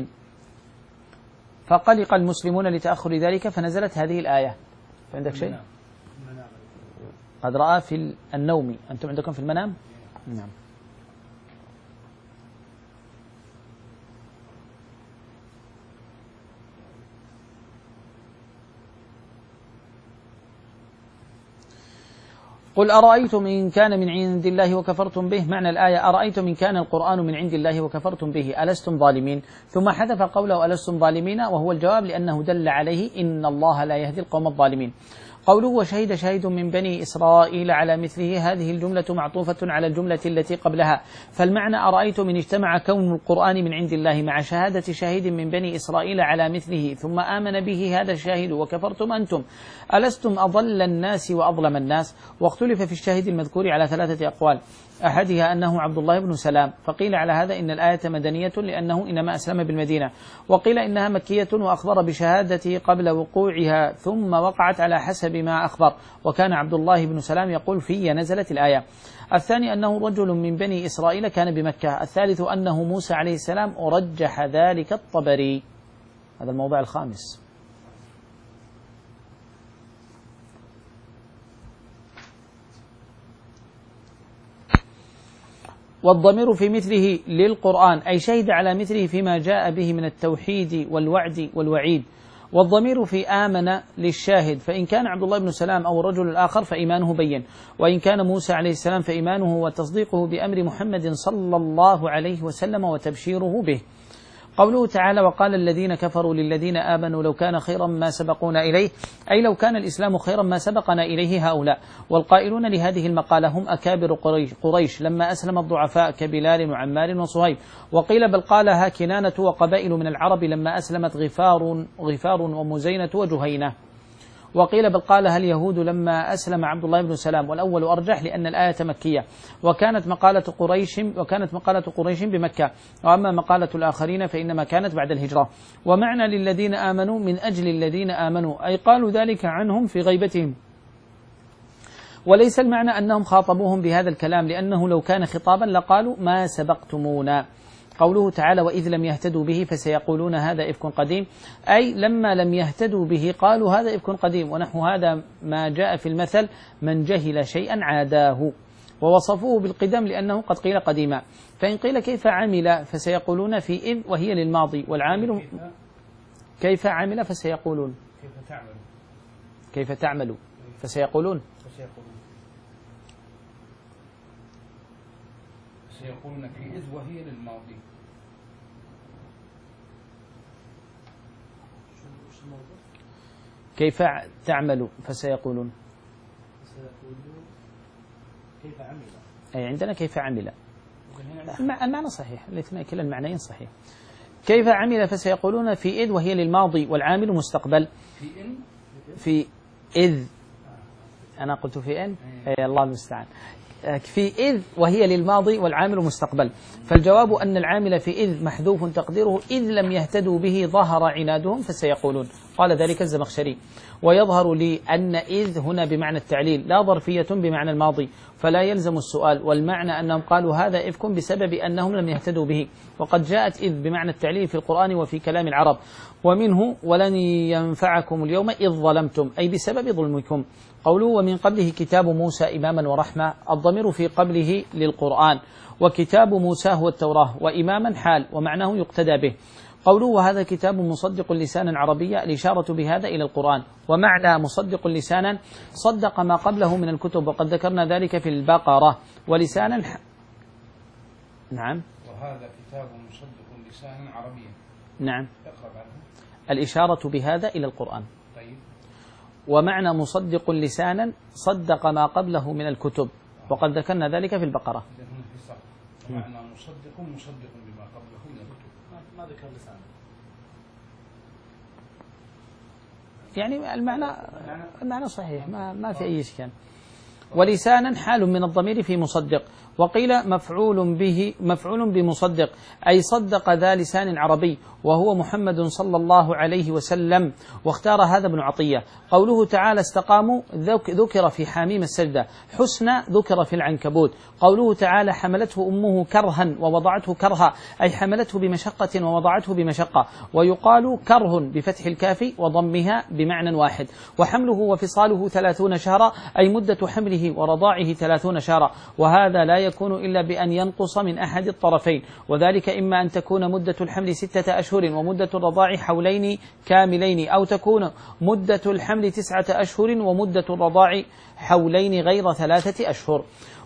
فقلق المسلمون لتأخر ذلك فنزلت هذه الآية. عندك شيء؟ قد رأى في النوم، أنتم عندكم في المنام؟ نعم. قل أرأيتم إن كان من عند الله وكفرتم به. معنى الآية أرأيتم إن كان القرآن من عند الله وكفرتم به ألستم ظالمين، ثم حذف قوله ألستم ظالمين وهو الجواب لأنه دل عليه إن الله لا يهدي القوم الظالمين. قوله وشهد شاهد من بني إسرائيل على مثله، هذه الجملة معطوفة على الجملة التي قبلها، فالمعنى أرأيتم إن اجتمع كون القرآن من عند الله مع شهادة شاهد من بني إسرائيل على مثله ثم آمن به هذا الشاهد وكفرتم أنتم ألستم أضل الناس وأظلم الناس؟ واختلف في الشاهد المذكور على ثلاثة أقوال، أحدها أنه عبد الله بن سلام، فقيل على هذا إن الآية مدنية لأنه إنما أسلم بالمدينة، وقيل إنها مكية وأخبر بشهادته قبل وقوعها ثم وقعت على حسب ما أخبر، وكان عبد الله بن سلام يقول في نزلت الآية. الثاني أنه رجل من بني إسرائيل كان بمكة. الثالث أنه موسى عليه السلام، أرجح ذلك الطبري. هذا الموضوع الخامس. والضمير في مثله للقرآن أي شهد على مثله فيما جاء به من التوحيد والوعد والوعيد. والضمير في آمن للشاهد، فإن كان عبد الله بن سلام أو الرجل الآخر فإيمانه بين، وإن كان موسى عليه السلام فإيمانه وتصديقه بأمر محمد صلى الله عليه وسلم وتبشيره به. قوله تعالى وقال الذين كفروا للذين آمنوا لو كان خيرا ما سبقونا إليه، أي لو كان الإسلام خيرا ما سبقنا إليه هؤلاء. والقائلون لهذه المقالة هم أكابر قريش, قريش لما أسلم الضعفاء كبلال وعمار وصهيب. وقيل بل قالها كنانة وقبائل من العرب لما أسلمت غفار, غفار ومزينة وجهينة. وقيل بل قالها اليهود لما أسلم عبد الله بن سلام، والأول أرجح لأن الآية مكية، وكانت مقالة قريش وكانت مقالة قريش بمكة، وأما مقالة الآخرين فإنما كانت بعد الهجرة. ومعنى للذين آمنوا من أجل الذين آمنوا، أي قالوا ذلك عنهم في غيبتهم، وليس المعنى أنهم خاطبوهم بهذا الكلام، لأنه لو كان خطابا لقالوا ما سبقتمونا. قوله تعالى وإذ لم يهتدوا به فسيقولون هذا إفك قديم، أي لما لم يهتدوا به قالوا هذا إفك قديم، ونحو هذا ما جاء في المثل من جهل شيئا عاداه، ووصفوه بالقدم لأنه قد قيل قديما. فإن قيل كيف عمل فسيقولون في إذ وهي للماضي، والعامل كيف عمل فسيقولون كيف تعمل كيف تعمل فسيقولون سيقولون في إذ وهي للماضي. كيف تعمل فسيقولون كيف عمل، أي عندنا كيف عمل، المعنى صحيح، الاثنين كلا المعنيين صحيح. كيف عمل فسيقولون في إذ وهي للماضي والعامل مستقبل. في إن في إذ أنا قلت في إن أي الله المستعان. في إذ وهي للماضي والعامل مستقبل، فالجواب أن العامل في إذ محذوف تقديره إذ لم يهتدوا به ظهر عنادهم فسيقولون، قال ذلك الزمخشري. ويظهر لي أن إذ هنا بمعنى التعليل لا ظرفية بمعنى الماضي، فلا يلزم السؤال، والمعنى أنهم قالوا هذا إفك بسبب أنهم لم يهتدوا به، وقد جاءت إذ بمعنى التعليل في القرآن وفي كلام العرب. ومنه ولن ينفعكم اليوم إذ ظلمتم، أي بسبب ظلمكم. قوله ومن قبله كتاب موسى إماما ورحمة، الضمير في قبله للقرآن، وكتاب موسى هو التوراة، وإماما حال ومعناه يقتدى به. قوله وهذا كتاب مصدق لسانا عربيا، الإشارة بهذا إلى القرآن، ومعنى مصدق لسانا صدق ما قبله من الكتب، وقد ذكرنا ذلك في البقرة. ولسانا ح... نعم وهذا كتاب مصدق لسانا عربيا، نعم اقرأ بعده. الإشارة بهذا إلى القرآن. طيب. ومعنى مصدق لسانا صدق ما قبله من الكتب، وقد ذكرنا ذلك في البقرة. إذن هنا في صح. ومعنى مصدق مصدق بما قبله من الكتب. ما ذكر لسانه، يعني المعنى المعنى صحيح، ما ما في أي إشكال. ولسانا حال من الضمير في مصدق. وقيل مفعول به مفعول بمصدق، أي صدق ذا لسان عربي، وهو محمد صلى الله عليه وسلم. واختار هذا ابن عطية. قوله تعالى استقاموا ذكر في حميم السجدة، حسن ذكر في العنكبوت. قوله تعالى حملته أمه كرها ووضعته كرها، أي حملته بمشقة ووضعته بمشقة. ويقال كره بفتح الكاف وضمها بمعنى واحد. وحمله وفصاله ثلاثون شهرا، أي مدة حمله ورضاعه ثلاثون شهرا، وهذا لا يكون إلا بأن ينقص من أحد الطرفين، وذلك إما أن تكون مدة الحمل ستة أشهر ومدة الرضاع حولين كاملين، أو تكون مدة الحمل تسعة أشهر ومدة الرضاع حولين غير ثلاثة أشهر.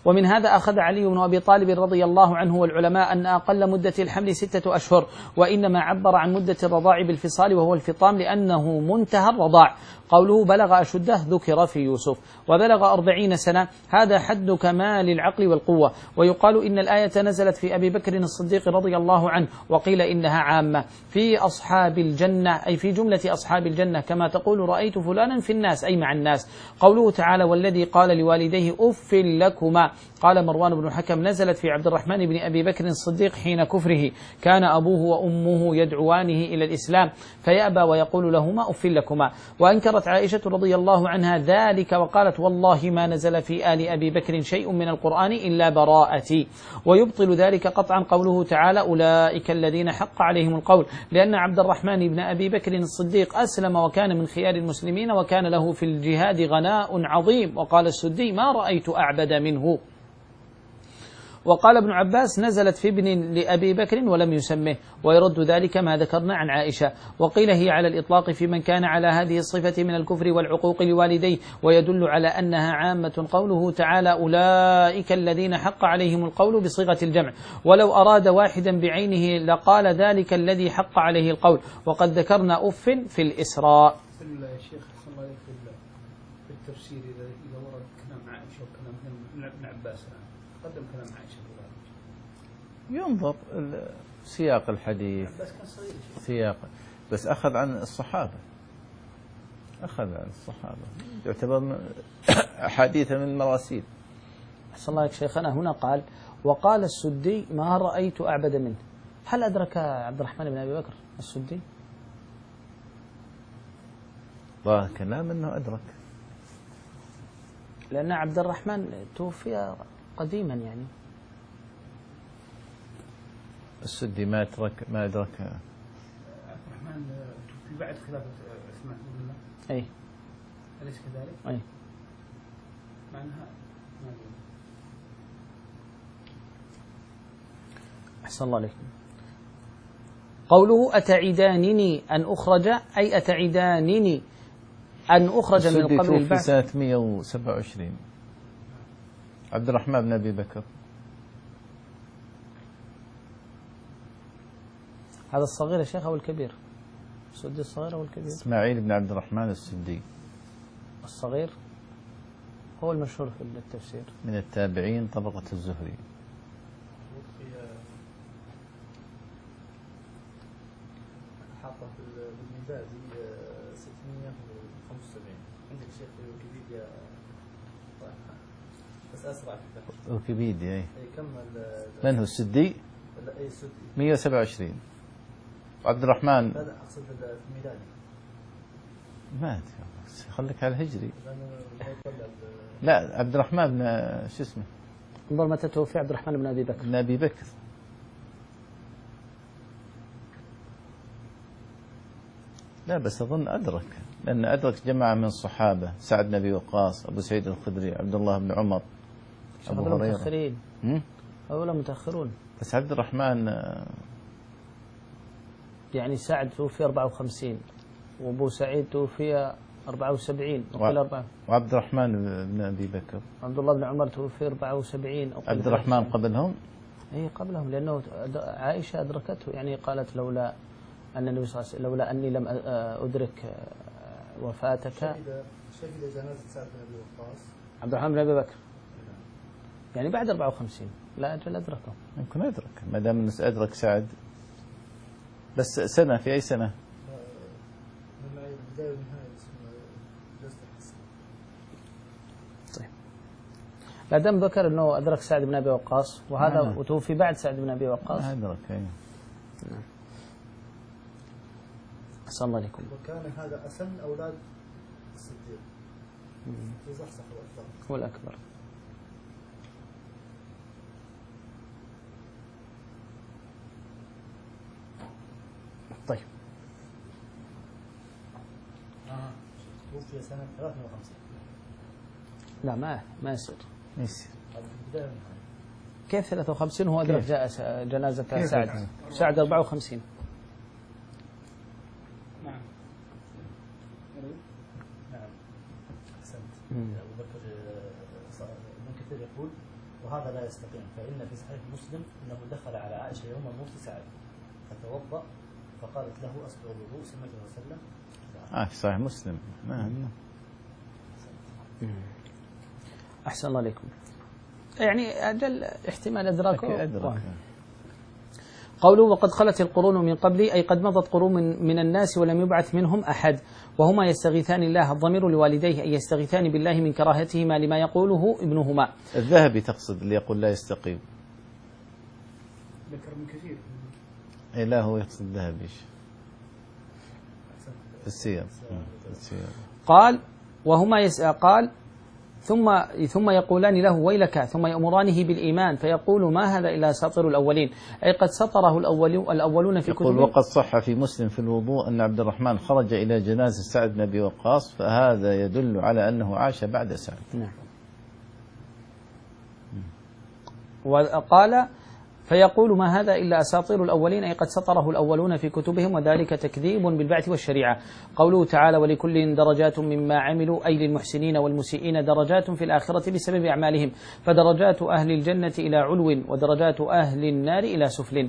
ومن هذا أخذ علي بن أبي طالب رضي الله عنه والعلماء أن أقل مدة الحمل ستة أشهر، وإنما عبر عن مدة الرضاع بالفصال وهو الفطام لأنه منتهى الرضاع. قوله بلغ أشده ذكر في يوسف. وبلغ أربعين سنة هذا حد كمال العقل والقوة. ويقال إن الآية نزلت في أبي بكر الصديق رضي الله عنه، وقيل إنها عامة في أصحاب الجنة أي في جملة أصحاب الجنة، كما تقول رأيت فلانا في الناس أي مع الناس. قوله تعالى والذي قال لوالديه أف لكما، قال مروان بن الحكم نزلت في عبد الرحمن بن أبي بكر الصديق حين كفره، كان أبوه وأمه يدعوانه إلى الإسلام فيأبى ويقول لهما أف لكما. وأنكرت عائشة رضي الله عنها ذلك وقالت والله ما نزل في آل أبي بكر شيء من القرآن إلا براءتي. ويبطل ذلك قطعا قوله تعالى أولئك الذين حق عليهم القول، لأن عبد الرحمن بن أبي بكر الصديق أسلم وكان من خيار المسلمين وكان له في الجهاد غناء عظيم. وقال السدي ما رأيت أعبد منه. وقال ابن عباس نزلت في ابن لأبي بكر ولم يسمه، ويرد ذلك ما ذكرنا عن عائشة. وقيل هي على الإطلاق في من كان على هذه الصفة من الكفر والعقوق لوالديه، ويدل على أنها عامة قوله تعالى أولئك الذين حق عليهم القول بصيغة الجمع، ولو أراد واحدا بعينه لقال ذلك الذي حق عليه القول. وقد ذكرنا أف في الإسراء. في الشيخ صلى الله عليه وسلم في التفسير إذا إذا ورد كلام عائشة وكلام ابن عباس قدم كلام عائشة ينظر سياق الحديث سياق، بس أخذ عن الصحابة، أخذ عن الصحابة يعتبر أحاديث من المراسيل. أحسن الله عليك شيخنا. هنا قال وقال السدي ما رأيت أعبد منه. هل أدرك عبد الرحمن بن أبي بكر السدي؟ ظاهر كلام أنه أدرك، لأن عبد الرحمن توفي قديما يعني. السدي ما أدرك ما أدرك عبد الرحمن توفي بعد خلافة عثمان بن الله. أي أليس كذلك؟ أي معناها ما أدري. أحسن الله عليكم. قوله أتعدانني أن أخرج أي أتعدانني أن أخرج من القبر السدي البعث. توفي سنة مئة وسبعة وعشرين. عبد الرحمن بن أبي بكر هذا الصغير يا شيخ أو الكبير؟ السدي الصغير أو الكبير؟ إسماعيل بن عبد الرحمن السدي الصغير هو المشهور في التفسير من التابعين طبقة الزهري. حاطة في الميزازي ستمئة وخمسة وسبعين. عندك شيخ في ويكيبيديا بس أسرع في التحقيق. ويكيبيديا أي. كم من هو السدي؟ لا أي سدي مئة وسبعة وعشرين. وعبد الرحمن لا لا أقصد في الميلادي. ما أدري، خليك على الهجري. لا عبد الرحمن بن شو اسمه؟ انظر متى توفي عبد الرحمن بن أبي بكر. بن أبي بكر. لا بس أظن أدرك، لأن أدرك جماعة من الصحابة، سعد بن أبي وقاص، أبو سعيد الخدري، عبد الله بن عمر، أبو هؤلاء هريرة. متأخرين. هؤلاء متأخرون. بس عبد الرحمن يعني سعد توفي أربعة وخمسين وأبو سعيد توفي أربعة وسبعين وقيل أربعة. وعبد الرحمن بن أبي بكر. عبد الله بن عمر توفي أربعة وسبعين. عبد الرحمن قبلهم؟ أي قبلهم، لأنه عائشة أدركته، يعني قالت لولا أن النبي صلى الله عليه وسلم لولا أني لم أدرك وفاتك. شهد جنازة سعد بن أبي وقاص عبد الرحمن بن أبي بكر يعني بعد أربعة وخمسين. لا أجل أدركه. يمكن أدرك، ما دام أدرك سعد. بس سنة في أي سنة؟ البداية والنهاية. طيب لا دام ذكر أنه أدرك سعد بن أبي وقاص، وهذا آه. وتوفي بعد سعد بن أبي وقاص. آه أدرك. أي نعم. أحسن الله عليكم. وكان هذا أسن أولاد الصديق. يزحزح الأكبر. هو الأكبر. طيب. آه. توفي سنة ثلاثة وخمسين. لا ما ما يصير. يصير. كيف ثلاثة وخمسين هو أدرك جاء جنازة سعد؟ سعد أربعة وخمسين. نعم. نعم. أحسنت. أبو بكر ابن كثير يقول وهذا لا يستقيم، فإن في صحيح مسلم أنه دخل على عائشة يوم موت سعد فتوضأ فقالت له أسبغ الوضوء ثم وسلم. آه في صحيح مسلم. نعم. أحسن الله عليكم. يعني أجل احتمال أدراكه. أدرك. قوله وقد خلت القرون من قبلي أي قد مضت قرون من, من الناس ولم يبعث منهم أحد وهما يستغيثان الله الضمير لوالديه أي يستغيثان بالله من كراهتهما لما يقوله ابنهما. الذهبي تقصد اللي يقول لا يستقيم. ذكر من كثير. إيه لا هو يقصد الذهبي في السير. قال وهما يس قال ثم ثم يقولان له ويلك ثم يأمرانه بالإيمان فيقول ما هذا إلا أساطير الأولين أي قد سطره الأولون في كتب. يقول وقد صح في مسلم في الوضوء أن عبد الرحمن خرج إلى جنازة سعد بن أبي وقاص فهذا يدل على أنه عاش بعد سعد. نعم. وقال فيقول ما هذا إلا أساطير الأولين أي قد سطره الأولون في كتبهم وذلك تكذيب بالبعث والشريعة. قوله تعالى ولكل درجات مما عملوا أي للمحسنين والمسيئين درجات في الآخرة بسبب أعمالهم فدرجات أهل الجنة إلى علو ودرجات أهل النار إلى سفل.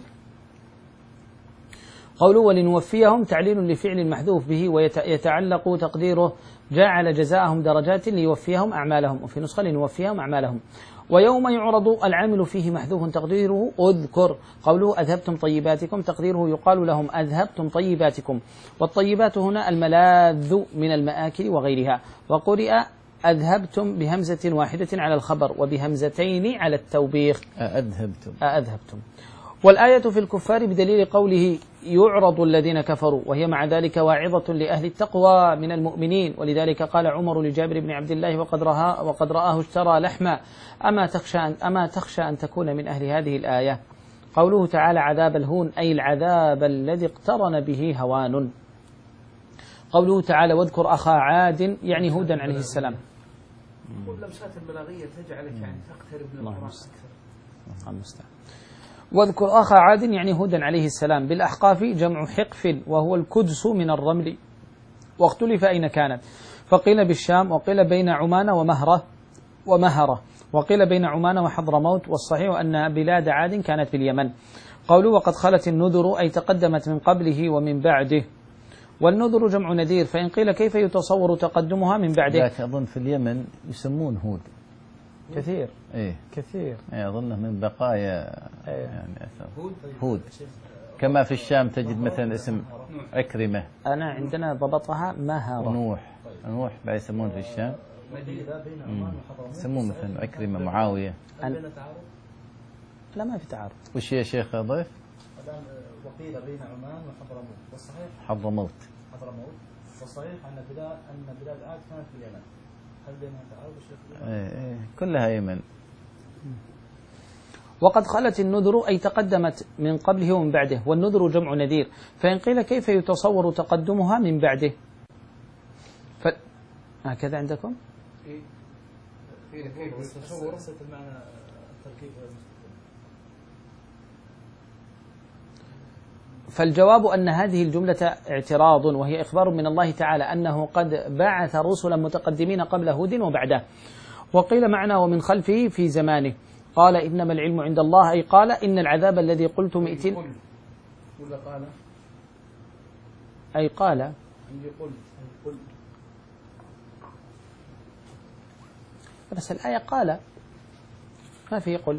قوله ولنوفيهم تعليل لفعل محذوف به ويتعلق تقديره جعل جزاءهم درجات ليوفيهم أعمالهم وفي نسخة لنوفيهم أعمالهم. ويوم يعرض العامل فيه محذوف تقديره أذكر قوله أذهبتم طيباتكم تقديره يقال لهم أذهبتم طيباتكم والطيبات هنا الملاذ من المآكل وغيرها وقرئ أذهبتم بهمزة واحدة على الخبر وبهمزتين على التوبيخ أذهبتم أذهبتم. والآية في الكفار بدليل قوله يعرض الذين كفروا وهي مع ذلك واعظة لأهل التقوى من المؤمنين ولذلك قال عمر لجابر بن عبد الله وقد رآه, وقد رآه اشترى لحما أما تخشى, أن أما تخشى أن تكون من أهل هذه الآية. قوله تعالى عذاب الهون أي العذاب الذي اقترن به هوان. قوله تعالى واذكر أخا عاد يعني هودا عليه السلام. كل لمسات البلاغية تجعلك يعني تقترب من القرآن أكثر. واذكر أخا عاد يعني هودا عليه السلام بالأحقاف جمع حقف وهو الكدس من الرمل واختلف أين كانت فقيل بالشام وقيل بين عمان ومهرة ومهرة وقيل بين عمان وحضرموت والصحيح أن بلاد عاد كانت باليمن. قولوا وقد خلت النذر أي تقدمت من قبله ومن بعده والنذر جمع نذير فإن قيل كيف يتصور تقدمها من بعده. لكن أظن في اليمن يسمون هود كثير إيه كثير إيه أظنه من بقايا إيه. يعني أثر هود هود كما في الشام تجد مثلا اسم عكرمة. أنا عندنا ضبطها مهرة نوح نوح بعد يسمون في الشام يسمون مثلا عكرمة معاوية. أن... لا ما في تعارض. وش يا شيخ ضيف؟ الآن وقيل بين عمان وحضرموت والصحيح حضرموت حضرموت والصحيح أن بلاد أن بلاد عاد كانت في اليمن. هل بينها تعارض الشيخ؟ إيه إيه كلها يمن. وقد خلت النذر أي تقدمت من قبله ومن بعده والنذر جمع نذير فإن قيل كيف يتصور تقدمها من بعده ف... هكذا عندكم؟ إيه كيف يتصور المعنى التركيب. فالجواب أن هذه الجملة اعتراض وهي إخبار من الله تعالى أنه قد بعث رسلا متقدمين قبل هود وبعده. وقيل معنى ومن خلفه في زمانه قال إنما العلم عند الله أي قال إن العذاب الذي قلتم ائتن ولا قال أي قال عندي قل قل بس الآية قال ما في قل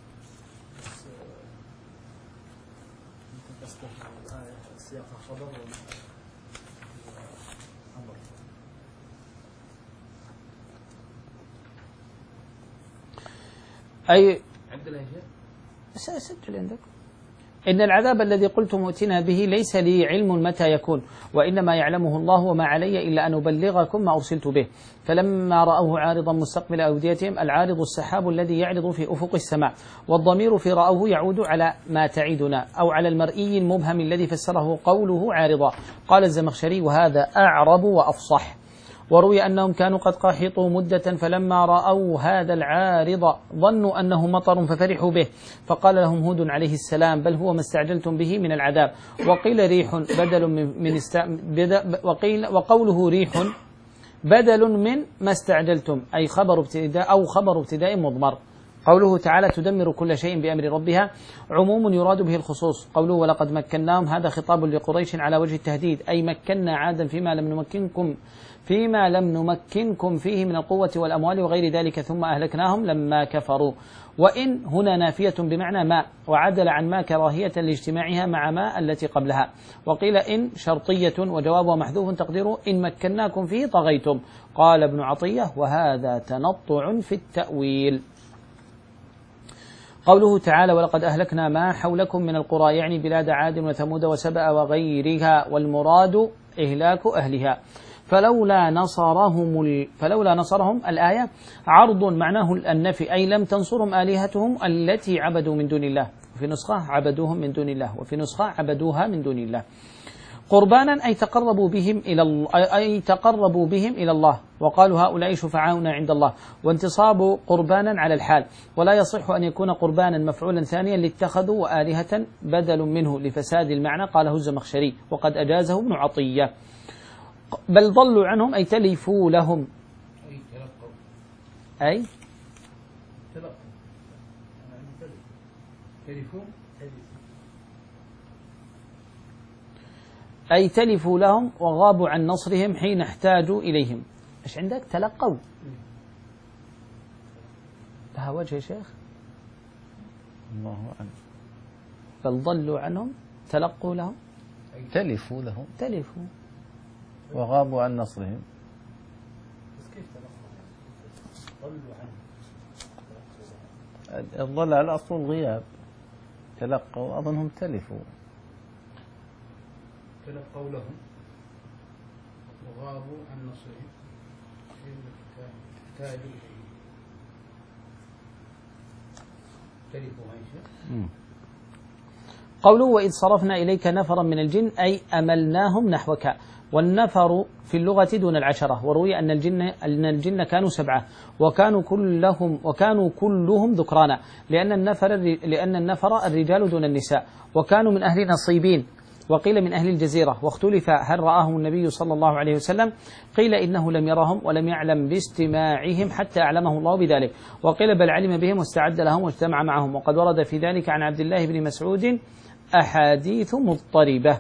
أي عندنا شيء سجل عندك إن العذاب الذي قلتم ائتنا به ليس لي علم متى يكون وإنما يعلمه الله وما علي إلا أن أبلغكم ما أرسلت به. فلما رأوه عارضا مستقبل أوديتهم العارض السحاب الذي يعرض في أفق السماء والضمير في رأوه يعود على ما تعيدنا أو على المرئي المبهم الذي فسره قوله عارضا. قال الزمخشري وهذا أعرب وأفصح. وروي أنهم كانوا قد قاحطوا مدة فلما رأوا هذا العارض ظنوا أنه مطر ففرحوا به فقال لهم هود عليه السلام بل هو ما استعجلتم به من العذاب. وقيل ريح بدل من است... بد... وقيل وقوله ريح بدل من ما استعجلتم أي خبر ابتداء أو خبر ابتداء مضمر قوله تعالى تدمر كل شيء بأمر ربها عموم يراد به الخصوص. قوله ولقد مكناهم هذا خطاب لقريش على وجه التهديد، أي مكنا عادا فيما لم نمكنكم فيما لم نمكنكم فيه من القوة والأموال وغير ذلك ثم أهلكناهم لما كفروا. وإن هنا نافية بمعنى ما، وعدل عن ما كراهية لاجتماعها مع ما التي قبلها. وقيل إن شرطية وجوابها محذوف تقديره إن مكناكم فيه طغيتم. قال ابن عطية وهذا تنطع في التأويل. قوله تعالى ولقد أهلكنا ما حولكم من القرى، يعني بلاد عاد وثمود وسبأ وغيرها، والمراد إهلاك أهلها. فلولا نصرهم ال... فلولا نصرهم الآية عرض معناه النفي، أي لم تنصرهم آلهتهم التي عبدوا من دون الله، وفي نسخة عبدوهم من دون الله، وفي نسخة عبدوها من دون الله. قربانا أي تقربوا بهم إلى الله، أي تقربوا بهم إلى الله، وقالوا هؤلاء شفعاؤنا عند الله، وانتصاب قربانا على الحال، ولا يصح أن يكون قربانا مفعولا ثانيا لاتخذوا وآلهة بدل منه لفساد المعنى، قاله الزمخشري وقد أجازه ابن عطية. بل ضلوا عنهم أي تلفوا لهم، أي تلقوا أي تلقوا تلفوا أي تلفوا لهم وغابوا عن نصرهم حين احتاجوا إليهم. إيش عندك؟ تلقوا لها وجه يا شيخ؟ الله أعلم. بل ضلوا عنهم تلقوا لهم تلفوا لهم تلفوا وغابوا عن نصرهم. بس كيف تلقوا؟ ضلوا عنه. الضل على أصل الغياب، تلقوا أظنهم تلفوا. تلقوا لهم وغابوا عن نصرهم احتاجوا إليه. تلفوا عيشة. قوله وإذ صرفنا إليك نفرا من الجن أي أملناهم نحوك. والنفر في اللغة دون العشرة، وروي أن الجن أن الجن كانوا سبعة وكانوا كلهم وكانوا كلهم ذكرانا، لأن النفر لأن النفر الرجال دون النساء، وكانوا من أهل نصيبين، وقيل من أهل الجزيرة، واختلف هل رآهم النبي صلى الله عليه وسلم، قيل إنه لم يرهم ولم يعلم باستماعهم حتى أعلمه الله بذلك، وقيل بل علم بهم واستعد لهم واجتمع معهم، وقد ورد في ذلك عن عبد الله بن مسعود أحاديث مضطربة.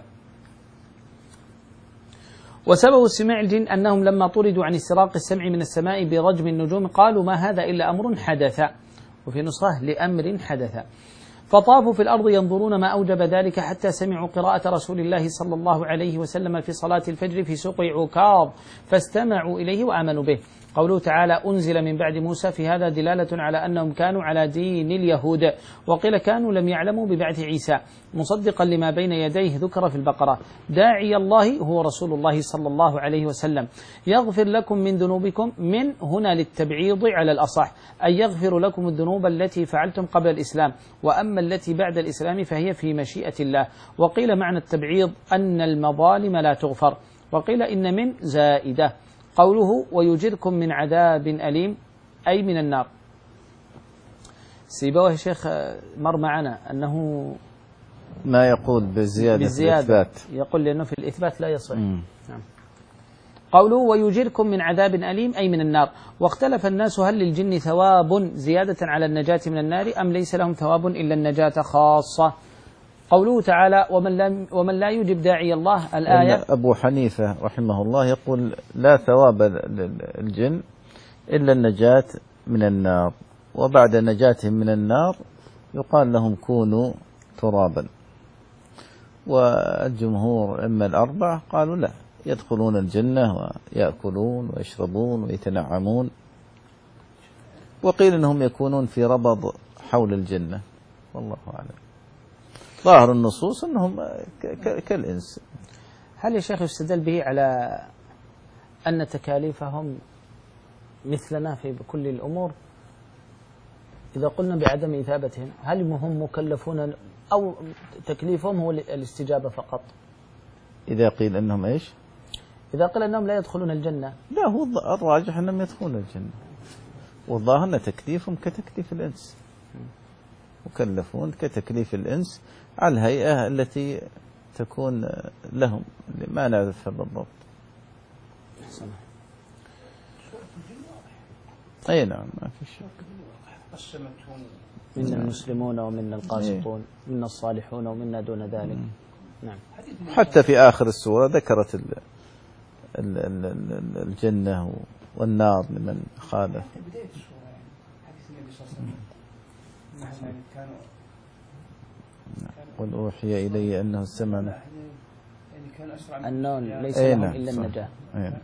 وسبب استماع الجن أنهم لما طردوا عن استراق السمع من السماء برجم النجوم قالوا ما هذا إلا أمر حدث، وفي نسخة لأمر حدث، فطافوا في الأرض ينظرون ما أوجب ذلك حتى سمعوا قراءة رسول الله صلى الله عليه وسلم في صلاة الفجر في سوق عكاظ فاستمعوا إليه وآمنوا به. قوله تعالى أنزل من بعد موسى، في هذا دلالة على أنهم كانوا على دين اليهود، وقيل كانوا لم يعلموا ببعث عيسى، مصدقا لما بين يديه ذكر في البقرة. داعي الله هو رسول الله صلى الله عليه وسلم، يغفر لكم من ذنوبكم، من هنا للتبعيض على الأصح، أي يغفر لكم الذنوب التي فعلتم قبل الإسلام، وأما التي بعد الإسلام فهي في مشيئة الله. وقيل معنى التبعيض أن المظالم لا تغفر، وقيل إن من زائدة. قوله ويجركم من عذاب أليم أي من النار. سيبويه شيخ مر معنا أنه ما يقول بزيادة, بالزيادة الإثبات، يقول لأنه في الإثبات لا يصح. مم. نعم. قوله ويجركم من عذاب أليم أي من النار. واختلف الناس هل للجن ثواب زيادة على النجاة من النار أم ليس لهم ثواب إلا النجاة خاصة. قوله تعالى ومن, لم ومن لا يجب داعي الله الآية. أبو حنيفة رحمه الله يقول لا ثواب للجن إلا النجاة من النار، وبعد نجاتهم من النار يقال لهم كونوا ترابا. والجمهور إما الأربعة قالوا لا، يدخلون الجنة ويأكلون ويشربون ويتنعمون، وقيل أنهم يكونون في ربض حول الجنة، والله أعلم. ظاهر النصوص أنهم كالإنس. هل يا شيخ يستدل به على أن تكاليفهم مثلنا في كل الأمور؟ إذا قلنا بعدم إثابتهم هل هم مكلفون أو تكليفهم هو الاستجابة فقط؟ إذا قيل أنهم إيش؟ إذا قيل أنهم لا يدخلون الجنة. لا، هو الراجح أنهم يدخلون الجنة، والظاهر أن تكليفهم كتكليف الإنس، مكلفون كتكليف الإنس على الهيئة التي تكون لهم، ما نعرفها بالضبط. أي نعم ما في شك. قسمتهم منا المسلمون ومنا القاسطون، منا الصالحون ومنا دون ذلك. نعم. حتى في آخر السورة ذكرت ال ال ال ال الجنة والنار لمن خالف. بداية السورة يعني حديث النبي صلى الله عليه وسلم يعني كانوا قل أوحي إلي أنه السمع يعني كان أسرع النون ليس أي لهم نعم إلا صح. النجاة. أي نعم.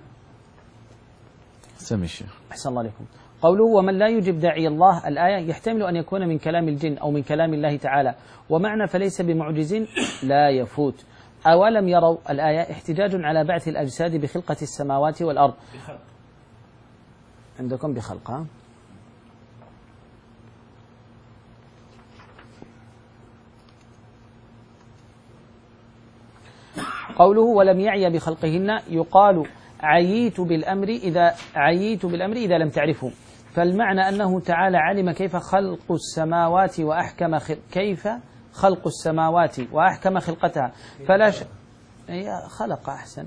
سمي الشيخ. أحسن الله عليكم. قوله ومن لا يجب داعي الله، الآية يحتمل أن يكون من كلام الجن أو من كلام الله تعالى، ومعنى فليس بمعجز لا يفوت. أولم يروا الآية احتجاج على بعث الأجساد بخلقة السماوات والأرض. بخلق. عندكم بخلقها. قوله ولم يعي بخلقهن، يقال عييت بالأمر إذا عييت بالأمر إذا لم تعرفه، فالمعنى أنه تعالى علم كيف خلق السماوات وأحكم خل... كيف خلق السماوات وأحكم خلقتها، فلا ش... هي خلق أحسن.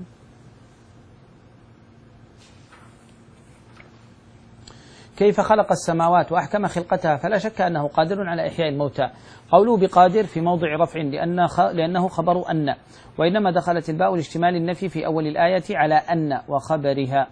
كيف خلق السماوات وأحكم خلقتها فلا شك أنه قادر على إحياء الموتى. قوله بقادر في موضع رفع لأن خ... لأنه خبر أن، وإنما دخلت الباء لاشتمال النفي في أول الآية على أن وخبرها.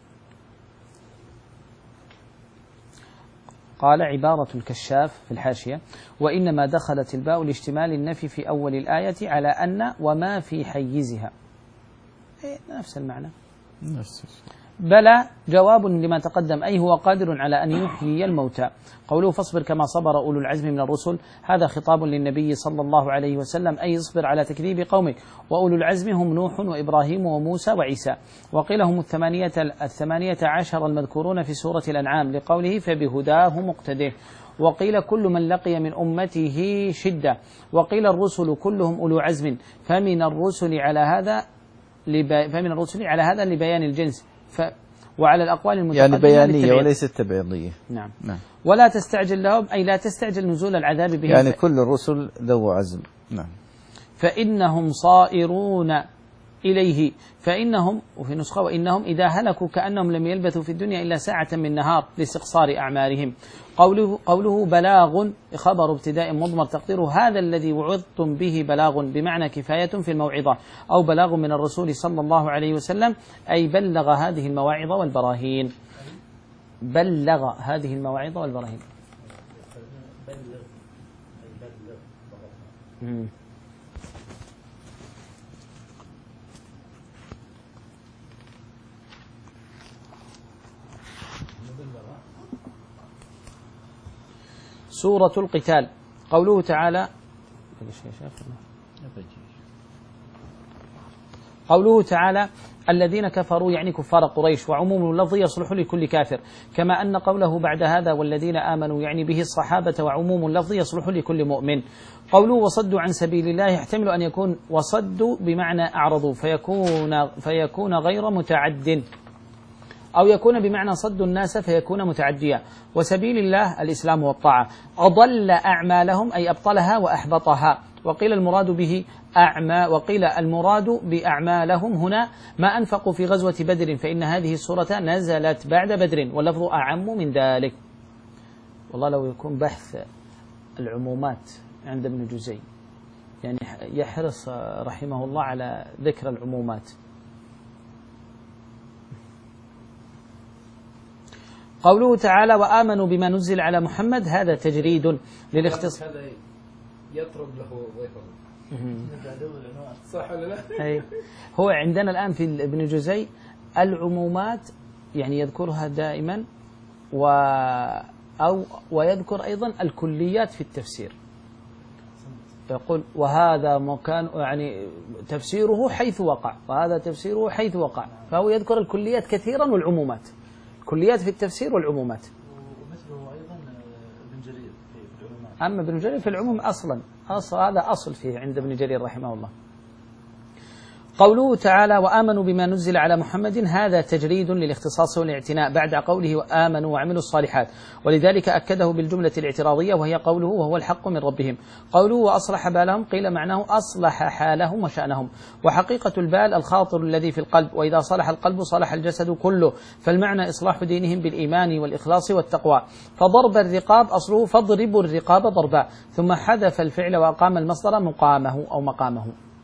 قال عبارة الكشاف في الحاشية وإنما دخلت الباء لاشتمال النفي في أول الآية على أن وما في حيزها، نفس المعنى. نفس الشيء. بلى جواب لما تقدم، أي هو قادر على أن يحيي الموتى. قوله فاصبر كما صبر أولو العزم من الرسل، هذا خطاب للنبي صلى الله عليه وسلم، أي اصبر على تكذيب قومك. وأولو العزم هم نوح وإبراهيم وموسى وعيسى، وقيل هم الثمانية, الثمانية عشر المذكورون في سورة الأنعام لقوله فبهداه مقتده. وقيل كل من لقي من أمته شدة، وقيل الرسل كلهم أولو عزم، فمن الرسل على هذا لب... فمن الرسل على هذا لبيان الجنس، ف... وعلى الأقوال المتقدمة يعني بيانية للتبعيض. وليست تبعيضية. نعم. نعم. ولا تستعجل لهم، أي لا تستعجل نزول العذاب بهم، يعني ف... كل الرسل ذو عزم. نعم. فإنهم صائرون إليه، فإنهم وفي نسخة وإنهم إذا هلكوا كأنهم لم يلبثوا في الدنيا إلا ساعة من نهار لاستقصار أعمارهم. قوله, قوله بلاغ خبر ابتداء مضمر تقديره هذا الذي وعظتم به بلاغ، بمعنى كفاية في الموعظة، أو بلاغ من الرسول صلى الله عليه وسلم، أي بلغ هذه المواعظ والبراهين. بلغ هذه المواعظ والبراهين. بلغ أي بلغ. سورة القتال. قوله تعالى قوله تعالى الذين كفروا يعني كفار قريش، وعموم اللفظ يصلح لكل كافر، كما أن قوله بعد هذا والذين آمنوا يعني به الصحابة، وعموم اللفظ يصلح لكل مؤمن. قوله وصدوا عن سبيل الله يحتمل أن يكون وصدوا بمعنى أعرضوا فيكون, فيكون غير متعد، أو يكون بمعنى صد الناس فيكون متعديا. وسبيل الله الإسلام والطاعة. أضل أعمالهم أي أبطلها وأحبطها، وقيل المراد به أعمى وقيل المراد بأعمالهم هنا ما أنفقوا في غزوة بدر، فإن هذه السورة نزلت بعد بدر، واللفظ أعم من ذلك. والله لو يكون بحث العمومات عند ابن جزي، يعني يحرص رحمه الله على ذكر العمومات. قوله تعالى وآمنوا بما نزل على محمد، هذا تجريد للاختصاص. هذا يطرد له ضيفه. صح ولا لا؟ أي. هو عندنا الآن في ابن جزي العمومات يعني يذكرها دائما، و أو ويذكر أيضا الكليات في التفسير. يقول وهذا مكان يعني تفسيره حيث وقع، وهذا تفسيره حيث وقع، فهو يذكر الكليات كثيرا والعمومات، كليات في التفسير والعمومات. ومثله أيضا ابن جرير في العمومات. أما ابن جرير في العموم أصلا أصل، هذا أصل فيه عند ابن جرير رحمه الله. قوله تعالى وآمنوا بما نزل على محمد هذا تجريد للاختصاص والاعتناء بعد قوله وآمنوا وعملوا الصالحات، ولذلك أكده بالجملة الاعتراضية وهي قوله وهو الحق من ربهم. قوله وأصلح بالهم قيل معناه أصلح حالهم وشأنهم، وحقيقة البال الخاطر الذي في القلب، وإذا صلح القلب صلح الجسد كله، فالمعنى إصلاح دينهم بالإيمان والإخلاص والتقوى. فضرب الرقاب أصله فاضربوا الرقاب ضربا، ثم حذف الفعل وأقام المصدر مقامه أو مقامه.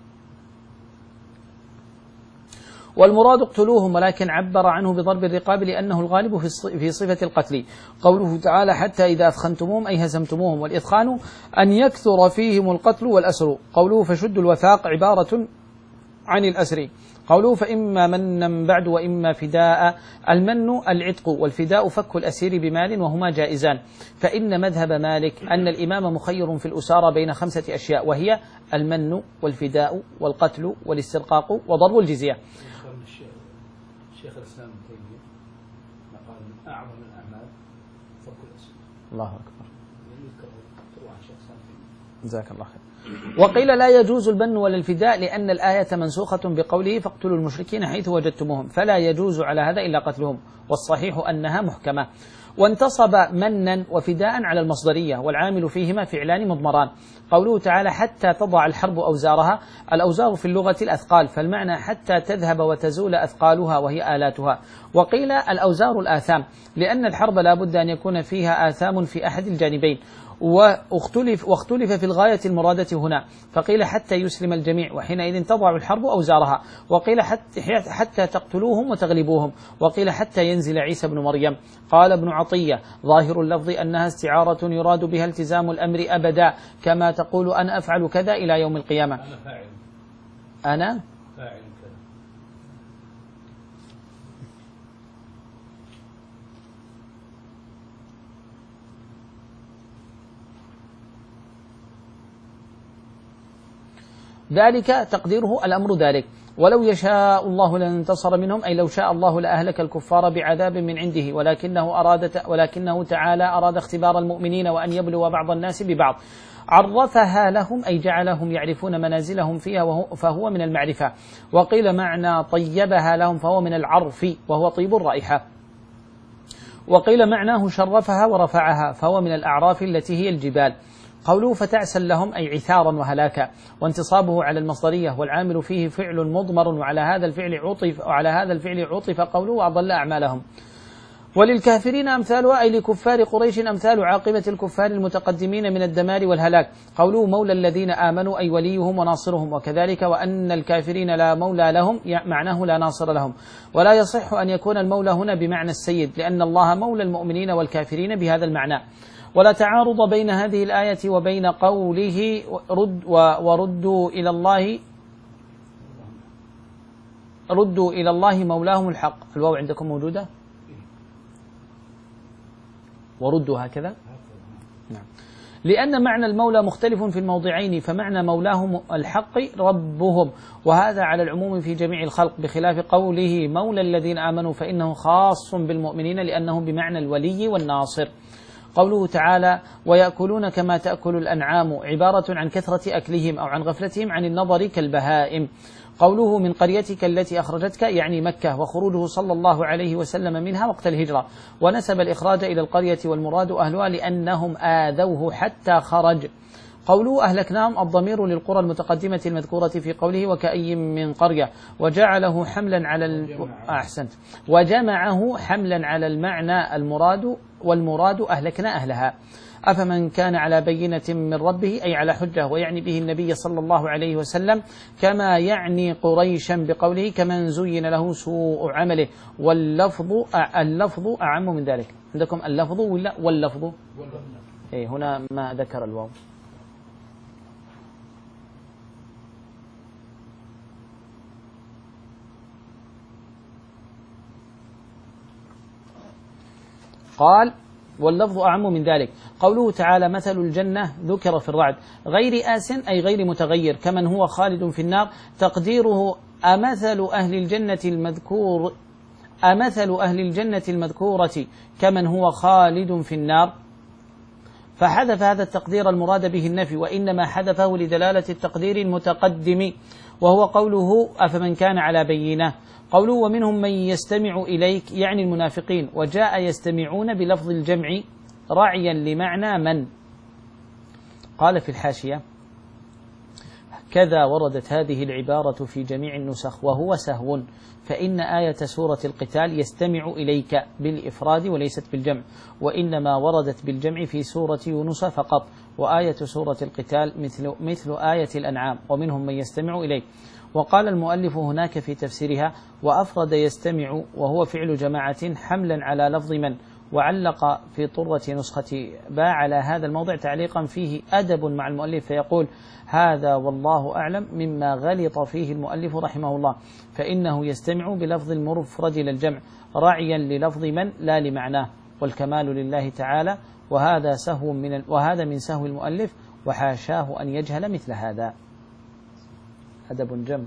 والمراد اقتلوهم، ولكن عبر عنه بضرب الرقاب لأنه الغالب في صفة القتل. قوله تعالى حتى إذا أثخنتموهم أي هزمتموهم، والإثخان أن يكثر فيهم القتل والأسر. قوله فشدوا الوثاق عبارة عن الأسر. قوله فإما منا بعد وإما فداء، المن العتق والفداء فك الأسير بمال، وهما جائزان. فإن مذهب مالك أن الإمام مخير في الأسارى بين خمسة أشياء، وهي المن والفداء والقتل والاسترقاق وضرب الجزية. شيخ الإسلام ابن تيمية قال من أعظم الأعمال فك الأسير. الله أكبر. تروح شيخ الإسلام. جزاك الله خير. وقيل لا يجوز البن ولا الفداء لأن الآية منسوخة بقوله فاقتلوا المشركين حيث وجدتموهم، فلا يجوز على هذا إلا قتلهم، والصحيح أنها محكمة. وانتصب منا وفداء على المصدرية، والعامل فيهما فعلان مضمران. قوله تعالى حتى تضع الحرب أوزارها، الأوزار في اللغة الأثقال، فالمعنى حتى تذهب وتزول أثقالها وهي آلاتها. وقيل الأوزار الآثام، لأن الحرب لا بد أن يكون فيها آثام في أحد الجانبين، واختلف, واختلف في الغاية المرادة هنا، فقيل حتى يسلم الجميع، وحينئذ تضع الحرب أوزارها. وقيل حتى, حتى تقتلوهم وتغلبوهم، وقيل حتى ينزل عيسى بن مريم. قال ابن عطية ظاهر اللفظ أنها استعارة يراد بها التزام الأمر أبدا، كما تقول أنا أفعل كذا إلى يوم القيامة. أنا فاعل. أنا فاعل كذا. ذلك تقديره الأمر ذلك. ولو يشاء الله لانتصر منهم، أي لو شاء الله لأهلك الكفار بعذاب من عنده، ولكنه أراد ولكنه تعالى أراد اختبار المؤمنين وأن يبلو بعض الناس ببعض. عرفها لهم أي جعلهم يعرفون منازلهم فيها، وهو فهو من المعرفة. وقيل معنى طيبها لهم فهو من العرف وهو طيب الرائحة. وقيل معناه شرفها ورفعها فهو من الأعراف التي هي الجبال. قوله فتعسا لهم أي عثارا وهلاكا، وانتصابه على المصدرية، والعامل فيه فعل مضمر، وعلى هذا الفعل عطف وعلى هذا الفعل عطف قوله وأضل أعمالهم. وللكافرين أمثالها أي لكفار قريش أمثال عاقبة الكفار المتقدمين من الدمار والهلاك. قوله مولى الذين آمنوا أي وليهم وناصرهم، وكذلك وأن الكافرين لا مولى لهم معناه لا ناصر لهم. ولا يصح أن يكون المولى هنا بمعنى السيد، لأن الله مولى المؤمنين والكافرين بهذا المعنى. ولا تعارض بين هذه الآية وبين قوله رد وردوا إلى الله ردوا إلى الله مولاهم الحق. الواو عندكم موجودة؟ وردوا هكذا؟ نعم. لأن معنى المولى مختلف في الموضعين، فمعنى مولاهم الحق ربهم، وهذا على العموم في جميع الخلق، بخلاف قوله مولى الذين آمنوا فإنه خاص بالمؤمنين لأنه بمعنى الولي والناصر. قوله تعالى ويأكلون كما تأكل الأنعام عبارة عن كثرة أكلهم أو عن غفلتهم عن النظر كالبهائم. قوله من قريتك التي أخرجتك يعني مكة، وخروجه صلى الله عليه وسلم منها وقت الهجرة، ونسب الإخراج إلى القرية والمراد أهلها لأنهم آذوه حتى خرج. قوله أهلكناهم الضمير للقرى المتقدمة المذكورة في قوله وكأي من قرية، وجعله حملا على ال... أحسنت وجمعه حملا على المعنى المراد، والمراد أهلكنا أهلها. أفمن كان على بينة من ربه أي على حجة، ويعني به النبي صلى الله عليه وسلم، كما يعني قريشا بقوله كمن زين له سوء عمله. واللفظ اللفظ أعم من ذلك. عندكم اللفظ ولا واللفظ؟ إيه هنا ما ذكر الواو. قال واللفظ أعم من ذلك. قوله تعالى مثل الجنة ذكر في الرعد غير آس أي غير متغير، كمن هو خالد في النار. تقديره أمثل أهل الجنة المذكور أمثل أهل الجنة المذكورة كمن هو خالد في النار. فحذف هذا التقدير المراد به النفي، وإنما حذفه لدلالة التقدير المتقدم، وهو قوله أفمن كان على بينة. قوله ومنهم من يستمع إليك يعني المنافقين، وجاء يستمعون بلفظ الجمع راعيا لمعنى من. قال في الحاشية كذا وردت هذه العبارة في جميع النسخ وهو سهو، فإن آية سورة القتال يستمع إليك بالإفراد وليست بالجمع، وإنما وردت بالجمع في سورة يونس فقط، وآية سورة القتال مثل, مثل آية الأنعام ومنهم من يستمع إليك. وقال المؤلف هناك في تفسيرها وأفرد يستمع وهو فعل جماعة حملا على لفظ من، وعلق في طرة نسخة باء على هذا الموضع تعليقا فيه أدب مع المؤلف، فيقول هذا والله أعلم مما غلط فيه المؤلف رحمه الله، فإنه يستمع بلفظ المفرد للجمع راعيا للفظ من لا لمعناه، والكمال لله تعالى، وهذا سهو من وهذا من سهو المؤلف، وحاشاه أن يجهل مثل هذا. أدب جم.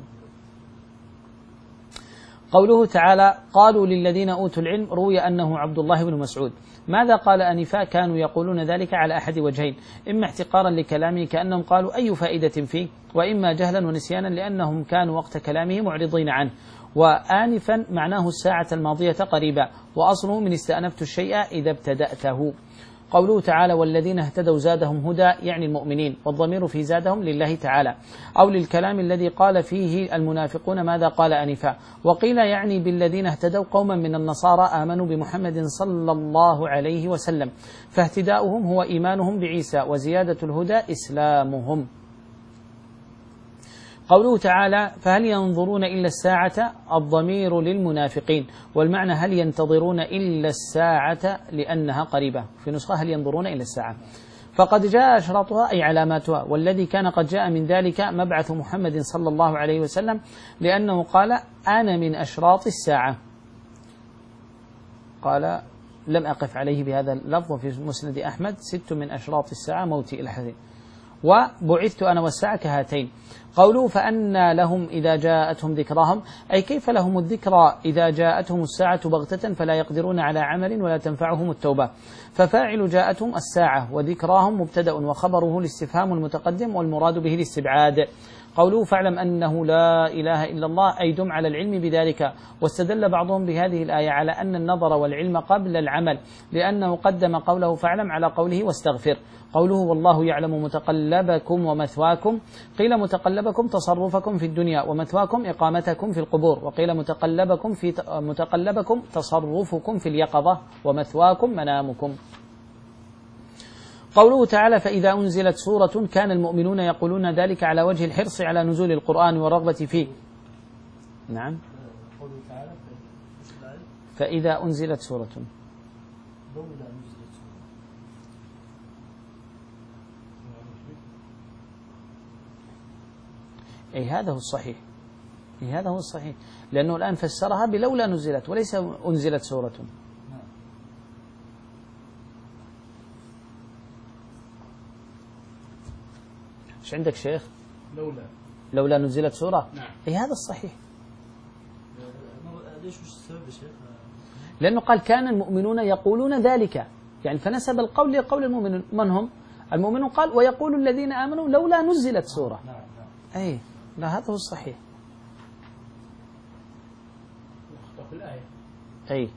قوله تعالى قالوا للذين أوتوا العلم، روي أنه عبد الله بن مسعود. ماذا قال آنفا؟ كانوا يقولون ذلك على أحد وجهين، إما احتقارا لكلامه كأنهم قالوا أي فائدة فيه، وإما جهلا ونسيانا لأنهم كانوا وقت كلامه معرضين عنه. وآنفا معناه الساعة الماضية قريبا، وأصله من استأنفت الشيء إذا ابتدأته. قوله تعالى والذين اهتدوا زادهم هدى يعني المؤمنين، والضمير في زادهم لله تعالى، أو للكلام الذي قال فيه المنافقون ماذا قال آنفا. وقيل يعني بالذين اهتدوا قوما من النصارى آمنوا بمحمد صلى الله عليه وسلم، فاهتداؤهم هو إيمانهم بعيسى، وزيادة الهدى إسلامهم. قوله تعالى فهل ينظرون إلا الساعة، الضمير للمنافقين، والمعنى هل ينتظرون إلا الساعة لأنها قريبة، في نسخة هل ينظرون إلا الساعة. فقد جاء أشراطها أي علاماتها، والذي كان قد جاء من ذلك مبعث محمد صلى الله عليه وسلم، لأنه قال أنا من أشراط الساعة. قال لم أقف عليه بهذا اللفظ في مسند أحمد ست من أشراط الساعة موتي إلى حديث، وبعثت أنا والساعة كهاتين. قوله فأنى لهم إذا جاءتهم ذكراهم، أي كيف لهم الذكرى إذا جاءتهم الساعة بغتة فلا يقدرون على عمل ولا تنفعهم التوبة. ففاعل جاءتهم الساعة، وذكراهم مبتدأ وخبره الاستفهام المتقدم، والمراد به الاستبعاد. قوله فاعلم أنه لا إله إلا الله، أي دم على العلم بذلك. واستدل بعضهم بهذه الآية على أن النظر والعلم قبل العمل، لأنه قدم قوله فاعلم على قوله واستغفر. قوله والله يعلم متقلبكم ومثواكم، قيل متقلبكم تصرفكم في الدنيا، ومثواكم إقامتكم في القبور، وقيل متقلبكم في متقلبكم تصرفكم في اليقظة، ومثواكم منامكم. قوله تعالى فإذا أنزلت سورة كان المؤمنون يقولون ذلك على وجه الحرص على نزول القرآن والرغبة فيه. نعم. فإذا أنزلت سورة، أي هذا هو الصحيح، أي هذا هو الصحيح، لأنه الآن فسرها بلولا نزلت وليس أنزلت سورة. ايش عندك شيخ؟ لولا لولا نزلت سورة. نعم. اي هذا الصحيح. ليش وش السبب يا شيخ؟ لأنه قال كان المؤمنون يقولون ذلك، يعني فنسب القول لقول المؤمنون. من هم المؤمنون؟ قال ويقول الذين آمنوا لولا نزلت سورة. نعم نعم. اي لا هذا هو الصحيح. يخطأ في الآية. اي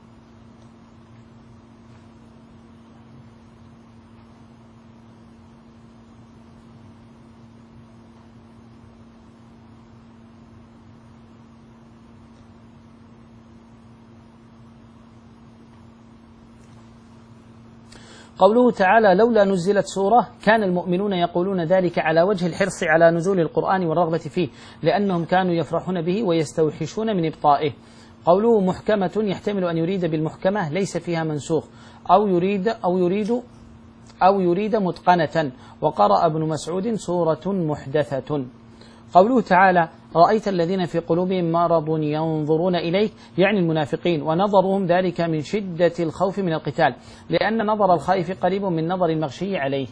قوله تعالى لولا نزلت سورة، كان المؤمنون يقولون ذلك على وجه الحرص على نزول القرآن والرغبة فيه، لأنهم كانوا يفرحون به ويستوحشون من إبطائه. قوله محكمة يحتمل أن يريد بالمحكمة ليس فيها منسوخ، أو يريد أو يريد أو يريد متقنة. وقرأ ابن مسعود سورة محدثة. قوله تعالى رأيت الذين في قلوبهم مرض ينظرون إليك، يعني المنافقين، ونظرهم ذلك من شدة الخوف من القتال، لأن نظر الخائف قريب من نظر المغشي عليه.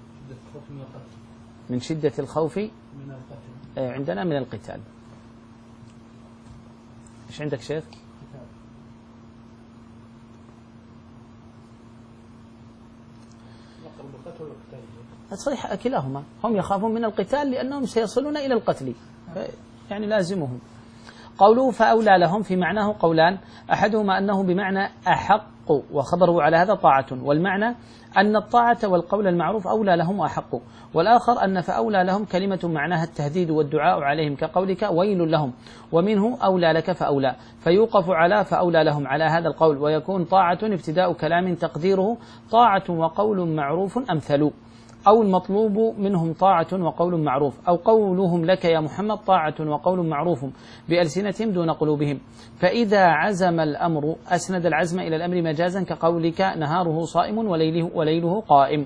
من شدة الخوف عندنا من القتال. إيش عندك شيخ؟ القتل صحيح كلاهما، هم يخافون من القتال لأنهم سيصلون إلى القتل، يعني لازمهم. قوله فأولى لهم في معناه قولان، أحدهما أنه بمعنى أحق وخبره على هذا طاعة، والمعنى أن الطاعة والقول المعروف أولى لهم وأحق، والآخر أن فأولى لهم كلمة معناها التهديد والدعاء عليهم كقولك ويل لهم، ومنه أولى لك فأولى، فيوقف على فأولى لهم على هذا القول، ويكون طاعة ابتداء كلام تقديره طاعة وقول معروف أمثل، أو المطلوب منهم طاعة وقول معروف، أو قولهم لك يا محمد طاعة وقول معروف بألسنتهم دون قلوبهم. فإذا عزم الأمر أسند العزم إلى الأمر مجازا كقولك نهاره صائم وليله, وليله قائم.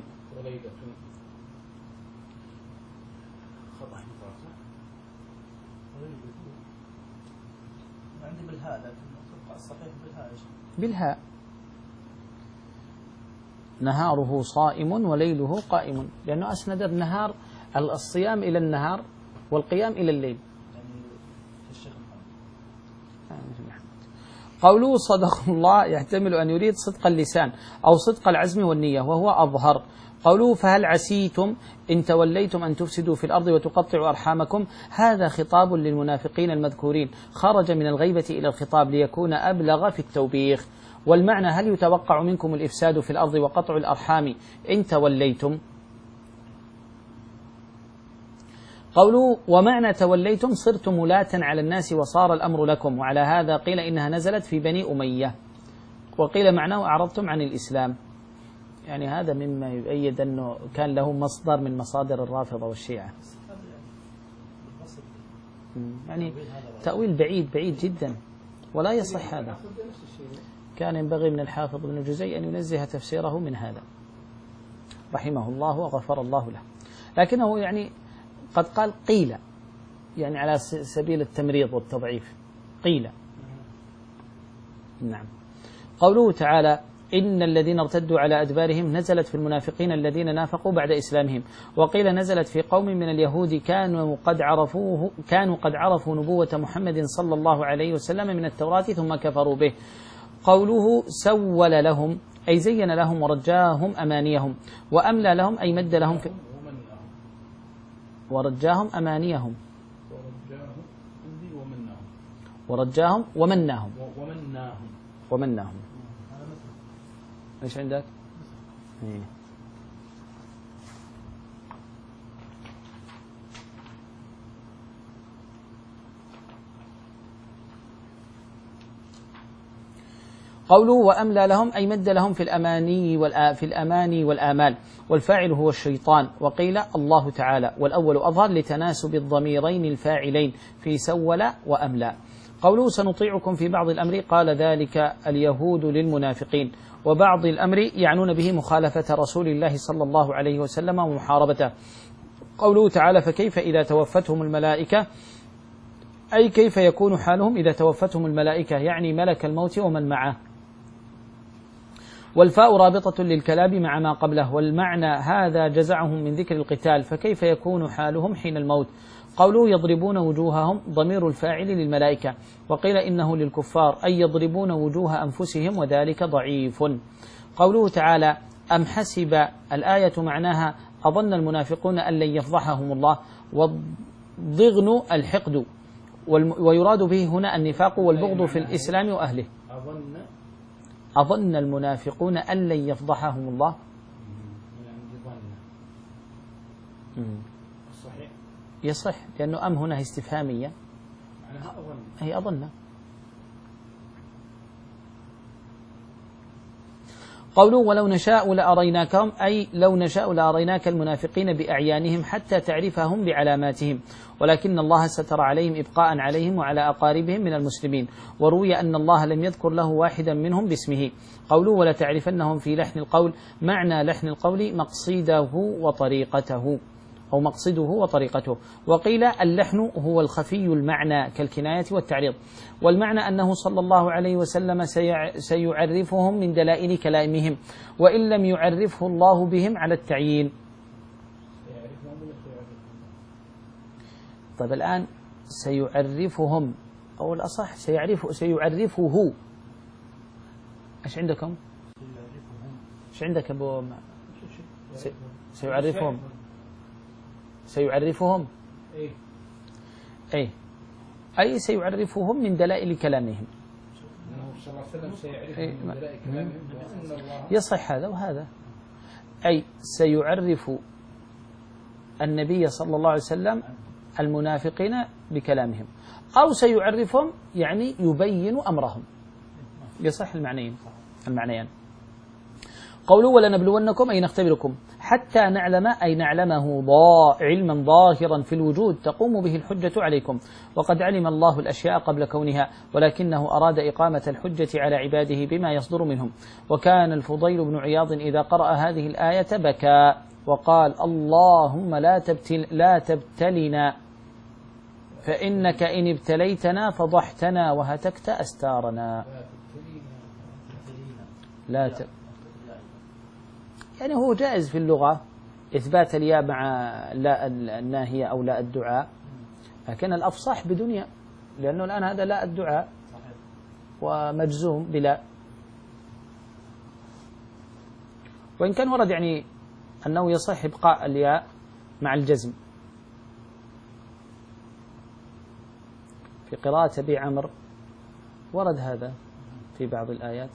بالهاء نهاره صائم وليله قائم، لأنه أسند النهار الصيام إلى النهار والقيام إلى الليل. قوله صدق الله يحتمل أن يريد صدق اللسان أو صدق العزم والنية، وهو أظهر. قوله فهل عسيتم إن توليتم أن تفسدوا في الأرض وتقطعوا أرحامكم، هذا خطاب للمنافقين المذكورين، خرج من الغيبة إلى الخطاب ليكون أبلغ في التوبيخ. والمعنى هل يتوقع منكم الإفساد في الأرض وقطع الأرحام إن توليتم. قوله ومعنى توليتم صرتم ولاة على الناس وصار الأمر لكم، وعلى هذا قيل إنها نزلت في بني أمية، وقيل معناه أعرضتم عن الإسلام. يعني هذا مما يؤيد أنه كان له مصدر من مصادر الرافضة والشيعة، يعني تأويل بعيد بعيد جدا ولا يصح هذا. كان ينبغي من الحافظ بن الجزي أن ينزه تفسيره من هذا رحمه الله وغفر الله له، لكنه يعني قد قال قيل، يعني على سبيل التمريض والتضعيف قيل. نعم. قوله تعالى إن الذين ارتدوا على أدبارهم نزلت في المنافقين الذين نافقوا بعد إسلامهم، وقيل نزلت في قوم من اليهود كانوا قد عرفوه كانوا قد عرفوا نبوة محمد صلى الله عليه وسلم من التوراة ثم كفروا به. قوله سول لهم أي زين لهم ورجاهم أمانيهم، وأملى لهم أي مد لهم في ورجاهم أمانيهم ورجاهم ومناهم ومناهم. ايش عندك؟ إيه. قوله وأملى لهم أي مد لهم في الأماني والآ في الأماني والآمال، والفاعل هو الشيطان، وقيل الله تعالى، والأول أظهر لتناسب الضميرين الفاعلين في سول وأملى. قوله سنطيعكم في بعض الأمر، قال ذلك اليهود للمنافقين، وبعض الأمر يعنون به مخالفة رسول الله صلى الله عليه وسلم ومحاربته. قوله تعالى فكيف إذا توفتهم الملائكة، أي كيف يكون حالهم إذا توفتهم الملائكة، يعني ملك الموت ومن معه. والفاء رابطة للكلام مع ما قبله، والمعنى هذا جزعهم من ذكر القتال، فكيف يكون حالهم حين الموت. قوله يضربون وجوههم ضمير الفاعل للملائكة، وقيل إنه للكفار أي يضربون وجوه أنفسهم وذلك ضعيف. قوله تعالى أم حسب، الآية معناها أظن المنافقون أن لن يفضحهم الله، والضغن الحقد، ويراد به هنا النفاق والبغض في الإسلام وأهله. أظن أظن المنافقون أن لن يفضحهم الله. صحيح يصح، لأنه أم هنا استفهامية، معناها أظن هي أظن. قوله ولو نشاء لأريناكهم، أي لو نشاء لأريناك المنافقين بأعيانهم حتى تعرفهم بعلاماتهم، ولكن الله ستر عليهم إبقاء عليهم وعلى أقاربهم من المسلمين، وروي أن الله لم يذكر له واحدا منهم باسمه. قوله ولا تعرفنهم في لحن القول، معنى لحن القول مقصده وطريقته أو مقصده وطريقته، وقيل اللحن هو الخفي المعنى كالكناية والتعريض، والمعنى أنه صلى الله عليه وسلم سيعرفهم من دلائل كلامهم، وإن لم يعرفه الله بهم على التعيين. طيب الآن سيعرفهم أو الأصح سيعرف سيعرفه، إيش عندكم؟ إيش عندك أبو سيعرفهم؟ سيعرفهم إيه أي أي سيعرفهم من دلائل كلامهم. أنه صلى الله عليه وسلم سيعرفهم إيه، من ما- دلائل كلامهم وأن الله يصح هذا وهذا، أي سيعرف النبي صلى الله عليه وسلم المنافقين بكلامهم، أو سيعرفهم يعني يبين أمرهم، يصح المعنيين المعنيان. قوله ولنبلونكم أي نختبركم حتى نعلم أي نعلمه ضا علما ظاهرا في الوجود تقوم به الحجة عليكم، وقد علم الله الأشياء قبل كونها ولكنه أراد إقامة الحجة على عباده بما يصدر منهم. وكان الفضيل بن عياض إذا قرأ هذه الآية بكى وقال اللهم لا تبتل لا تبتلنا فإنك إن ابتليتنا فضحتنا وهتكت أستارنا. لا ت... يعني هو جائز في اللغة إثبات الياء مع لا الناهية أو لا الدعاء، لكن الأفصح بدون ياء، لأنه الآن هذا لا الدعاء ومجزوم بلا، وإن كان ورد يعني أنه يصح إبقاء الياء مع الجزم. في قراءة أبي عمرو ورد هذا في بعض الآيات.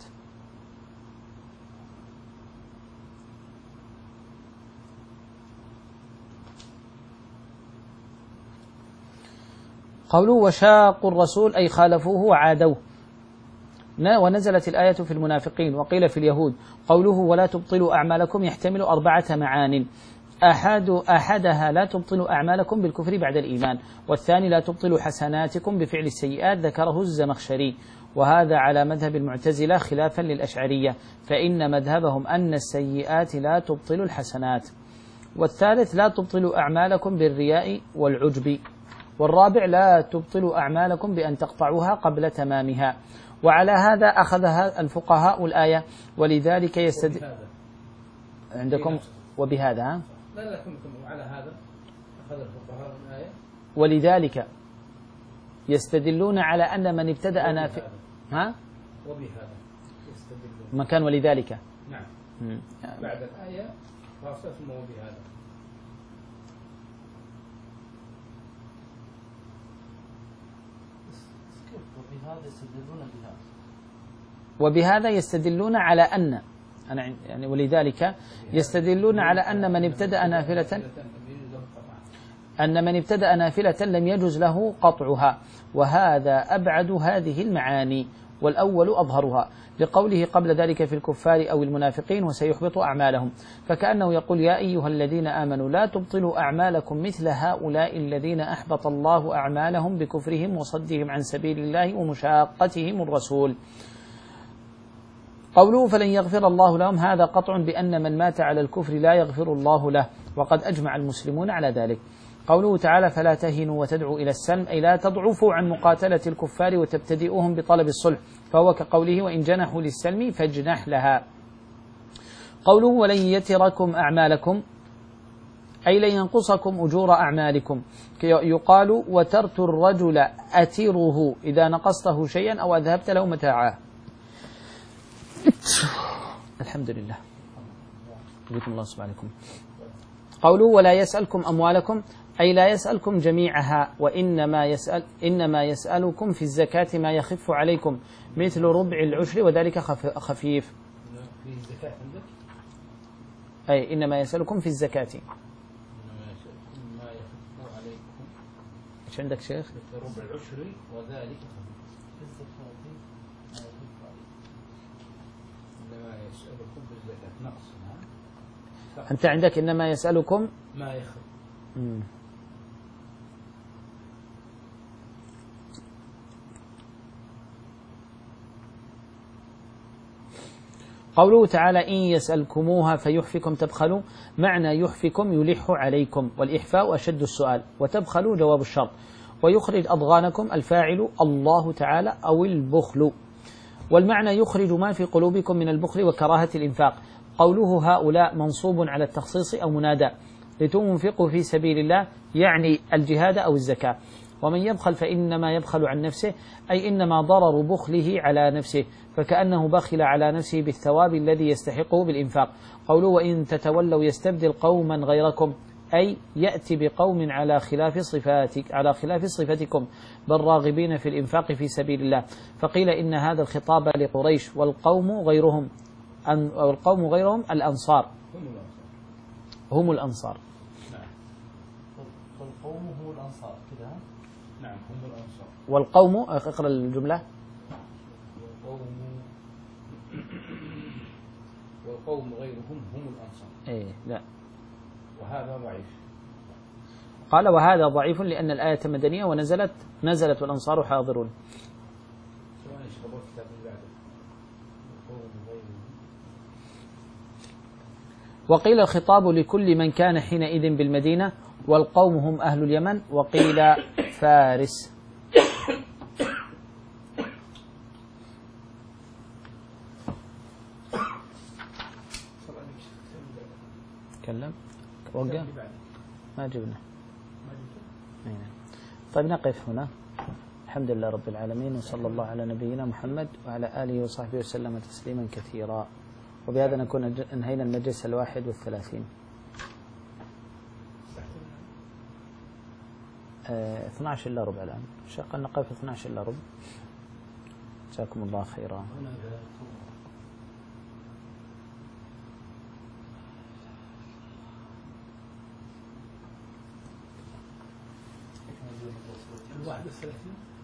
قوله وشاقوا الرسول أي خالفوه وعادوه. ونزلت الآية في المنافقين وقيل في اليهود. قوله ولا تبطلوا أعمالكم يحتمل أربعة معان، أحد أحدها لا تبطلوا أعمالكم بالكفر بعد الإيمان، والثاني لا تبطلوا حسناتكم بفعل السيئات ذكره الزمخشري، وهذا على مذهب المعتزلة خلافا للأشعرية، فإن مذهبهم أن السيئات لا تبطل الحسنات. والثالث لا تبطلوا أعمالكم بالرياء والعجب. والرابع لا تبطلوا أعمالكم بأن تقطعوها قبل تمامها. وعلى هذا أخذها الفقهاء الآية، ولذلك يستدل عندكم وبهذا ها؟ لا لا كم كم وعلى هذا أخذ الفقهاء الآية، ولذلك يستدلون على أن من ابتدأ نافلة ها؟ وبهذا يستدلون مكان ولذلك نعم مم. بعد الآية خاصة ثم وبهذا. وبهذا يستدلون بهذا وبهذا يستدلون على أن أنا يعني ولذلك يستدلون على أن من ابتدأ نافلة أن من ابتدأ نافلة لم يجوز له قطعها، وهذا أبعد هذه المعاني، والأول أظهرها، لقوله قبل ذلك في الكفار أو المنافقين وسيحبط أعمالهم، فكأنه يقول يا أيها الذين آمنوا لا تبطلوا أعمالكم مثل هؤلاء الذين أحبط الله أعمالهم بكفرهم وصدهم عن سبيل الله ومشاقتهم الرسول. قوله فلن يغفر الله لهم هذا قطع بأن من مات على الكفر لا يغفر الله له، وقد أجمع المسلمون على ذلك. قوله تعالى فلا تهنوا وتدعوا إلى السلم أي لا تضعفوا عن مقاتلة الكفار وتبتدئوهم بطلب الصلح، فهو كقوله وإن جنحوا للسلم فاجنح لها. قوله ولن يتركم أعمالكم أي لن ينقصكم أجور أعمالكم، يقال وترت الرجل أتره إذا نقصته شيئا أو أذهبت له متاعه. الحمد لله بكم الله سبحانه. قوله ولا يسألكم أموالكم أي لا يسألكم جميعها، وإنما يسأل إنما يسألكم في الزكاة ما يخف عليكم مثل ربع العشر وذلك خفيف. في الزكاة عندك؟ أي إنما يسألكم في الزكاة. إنما يسألكم ما يخف عليكم. إيش عندك شيخ؟ مثل ربع العشر وذلك خفيف. إنما يسألكم بالزكاة نقص. أنت عندك إنما يسألكم ما يخف. مم. قوله تعالى إن يسألكموها فيحفكم تبخلوا، معنى يحفكم يلح عليكم، والإحفاء أشد السؤال، وتبخلوا جواب الشرط، ويخرج أضغانكم الفاعل الله تعالى أو البخل، والمعنى يخرج ما في قلوبكم من البخل وكراهة الإنفاق. قوله هؤلاء منصوب على التخصيص أو منادى، لتنفقوا في سبيل الله يعني الجهاد أو الزكاة. ومن يبخل فإنما يبخل عن نفسه أي إنما ضرر بخله على نفسه، فكأنه بخل على نفسه بالثواب الذي يستحقه بالإنفاق. قوله وإن تتولوا يستبدل قوما غيركم أي يأتي بقوم على خلاف صفاتك على خلاف صفتكم بل راغبين في الإنفاق في سبيل الله. فقيل إن هذا الخطاب لقريش والقوم غيرهم والقوم غيرهم الأنصار هم الأنصار. نعم. والقوم هم الأنصار كذا. نعم هم الأنصار. والقوم اقرأ الجملة. والقوم والقوم غيرهم هم الأنصار. إيه لا. وهذا ضعيف. قال وهذا ضعيف لأن الآية مدنية ونزلت نزلت والأنصار حاضرون. سواء يشربوا الكتاب اللي بعده. والقوم غيرهم. وقيل الخطاب لكل من كان حينئذ بالمدينة والقوم هم أهل اليمن وقيل فارس. تكلم وقع ما جبنا. طيب نقف هنا. الحمد لله رب العالمين وصلى الله على نبينا محمد وعلى آله وصحبه وسلم تسليما كثيرا. وبهذا نكون انهينا المجلس الواحد والثلاثين. اه اثني عشر إلا ربع الآن. شق نقف اثني عشر إلا ربع. جزاكم الله خيرا. الواحد والثلاثين.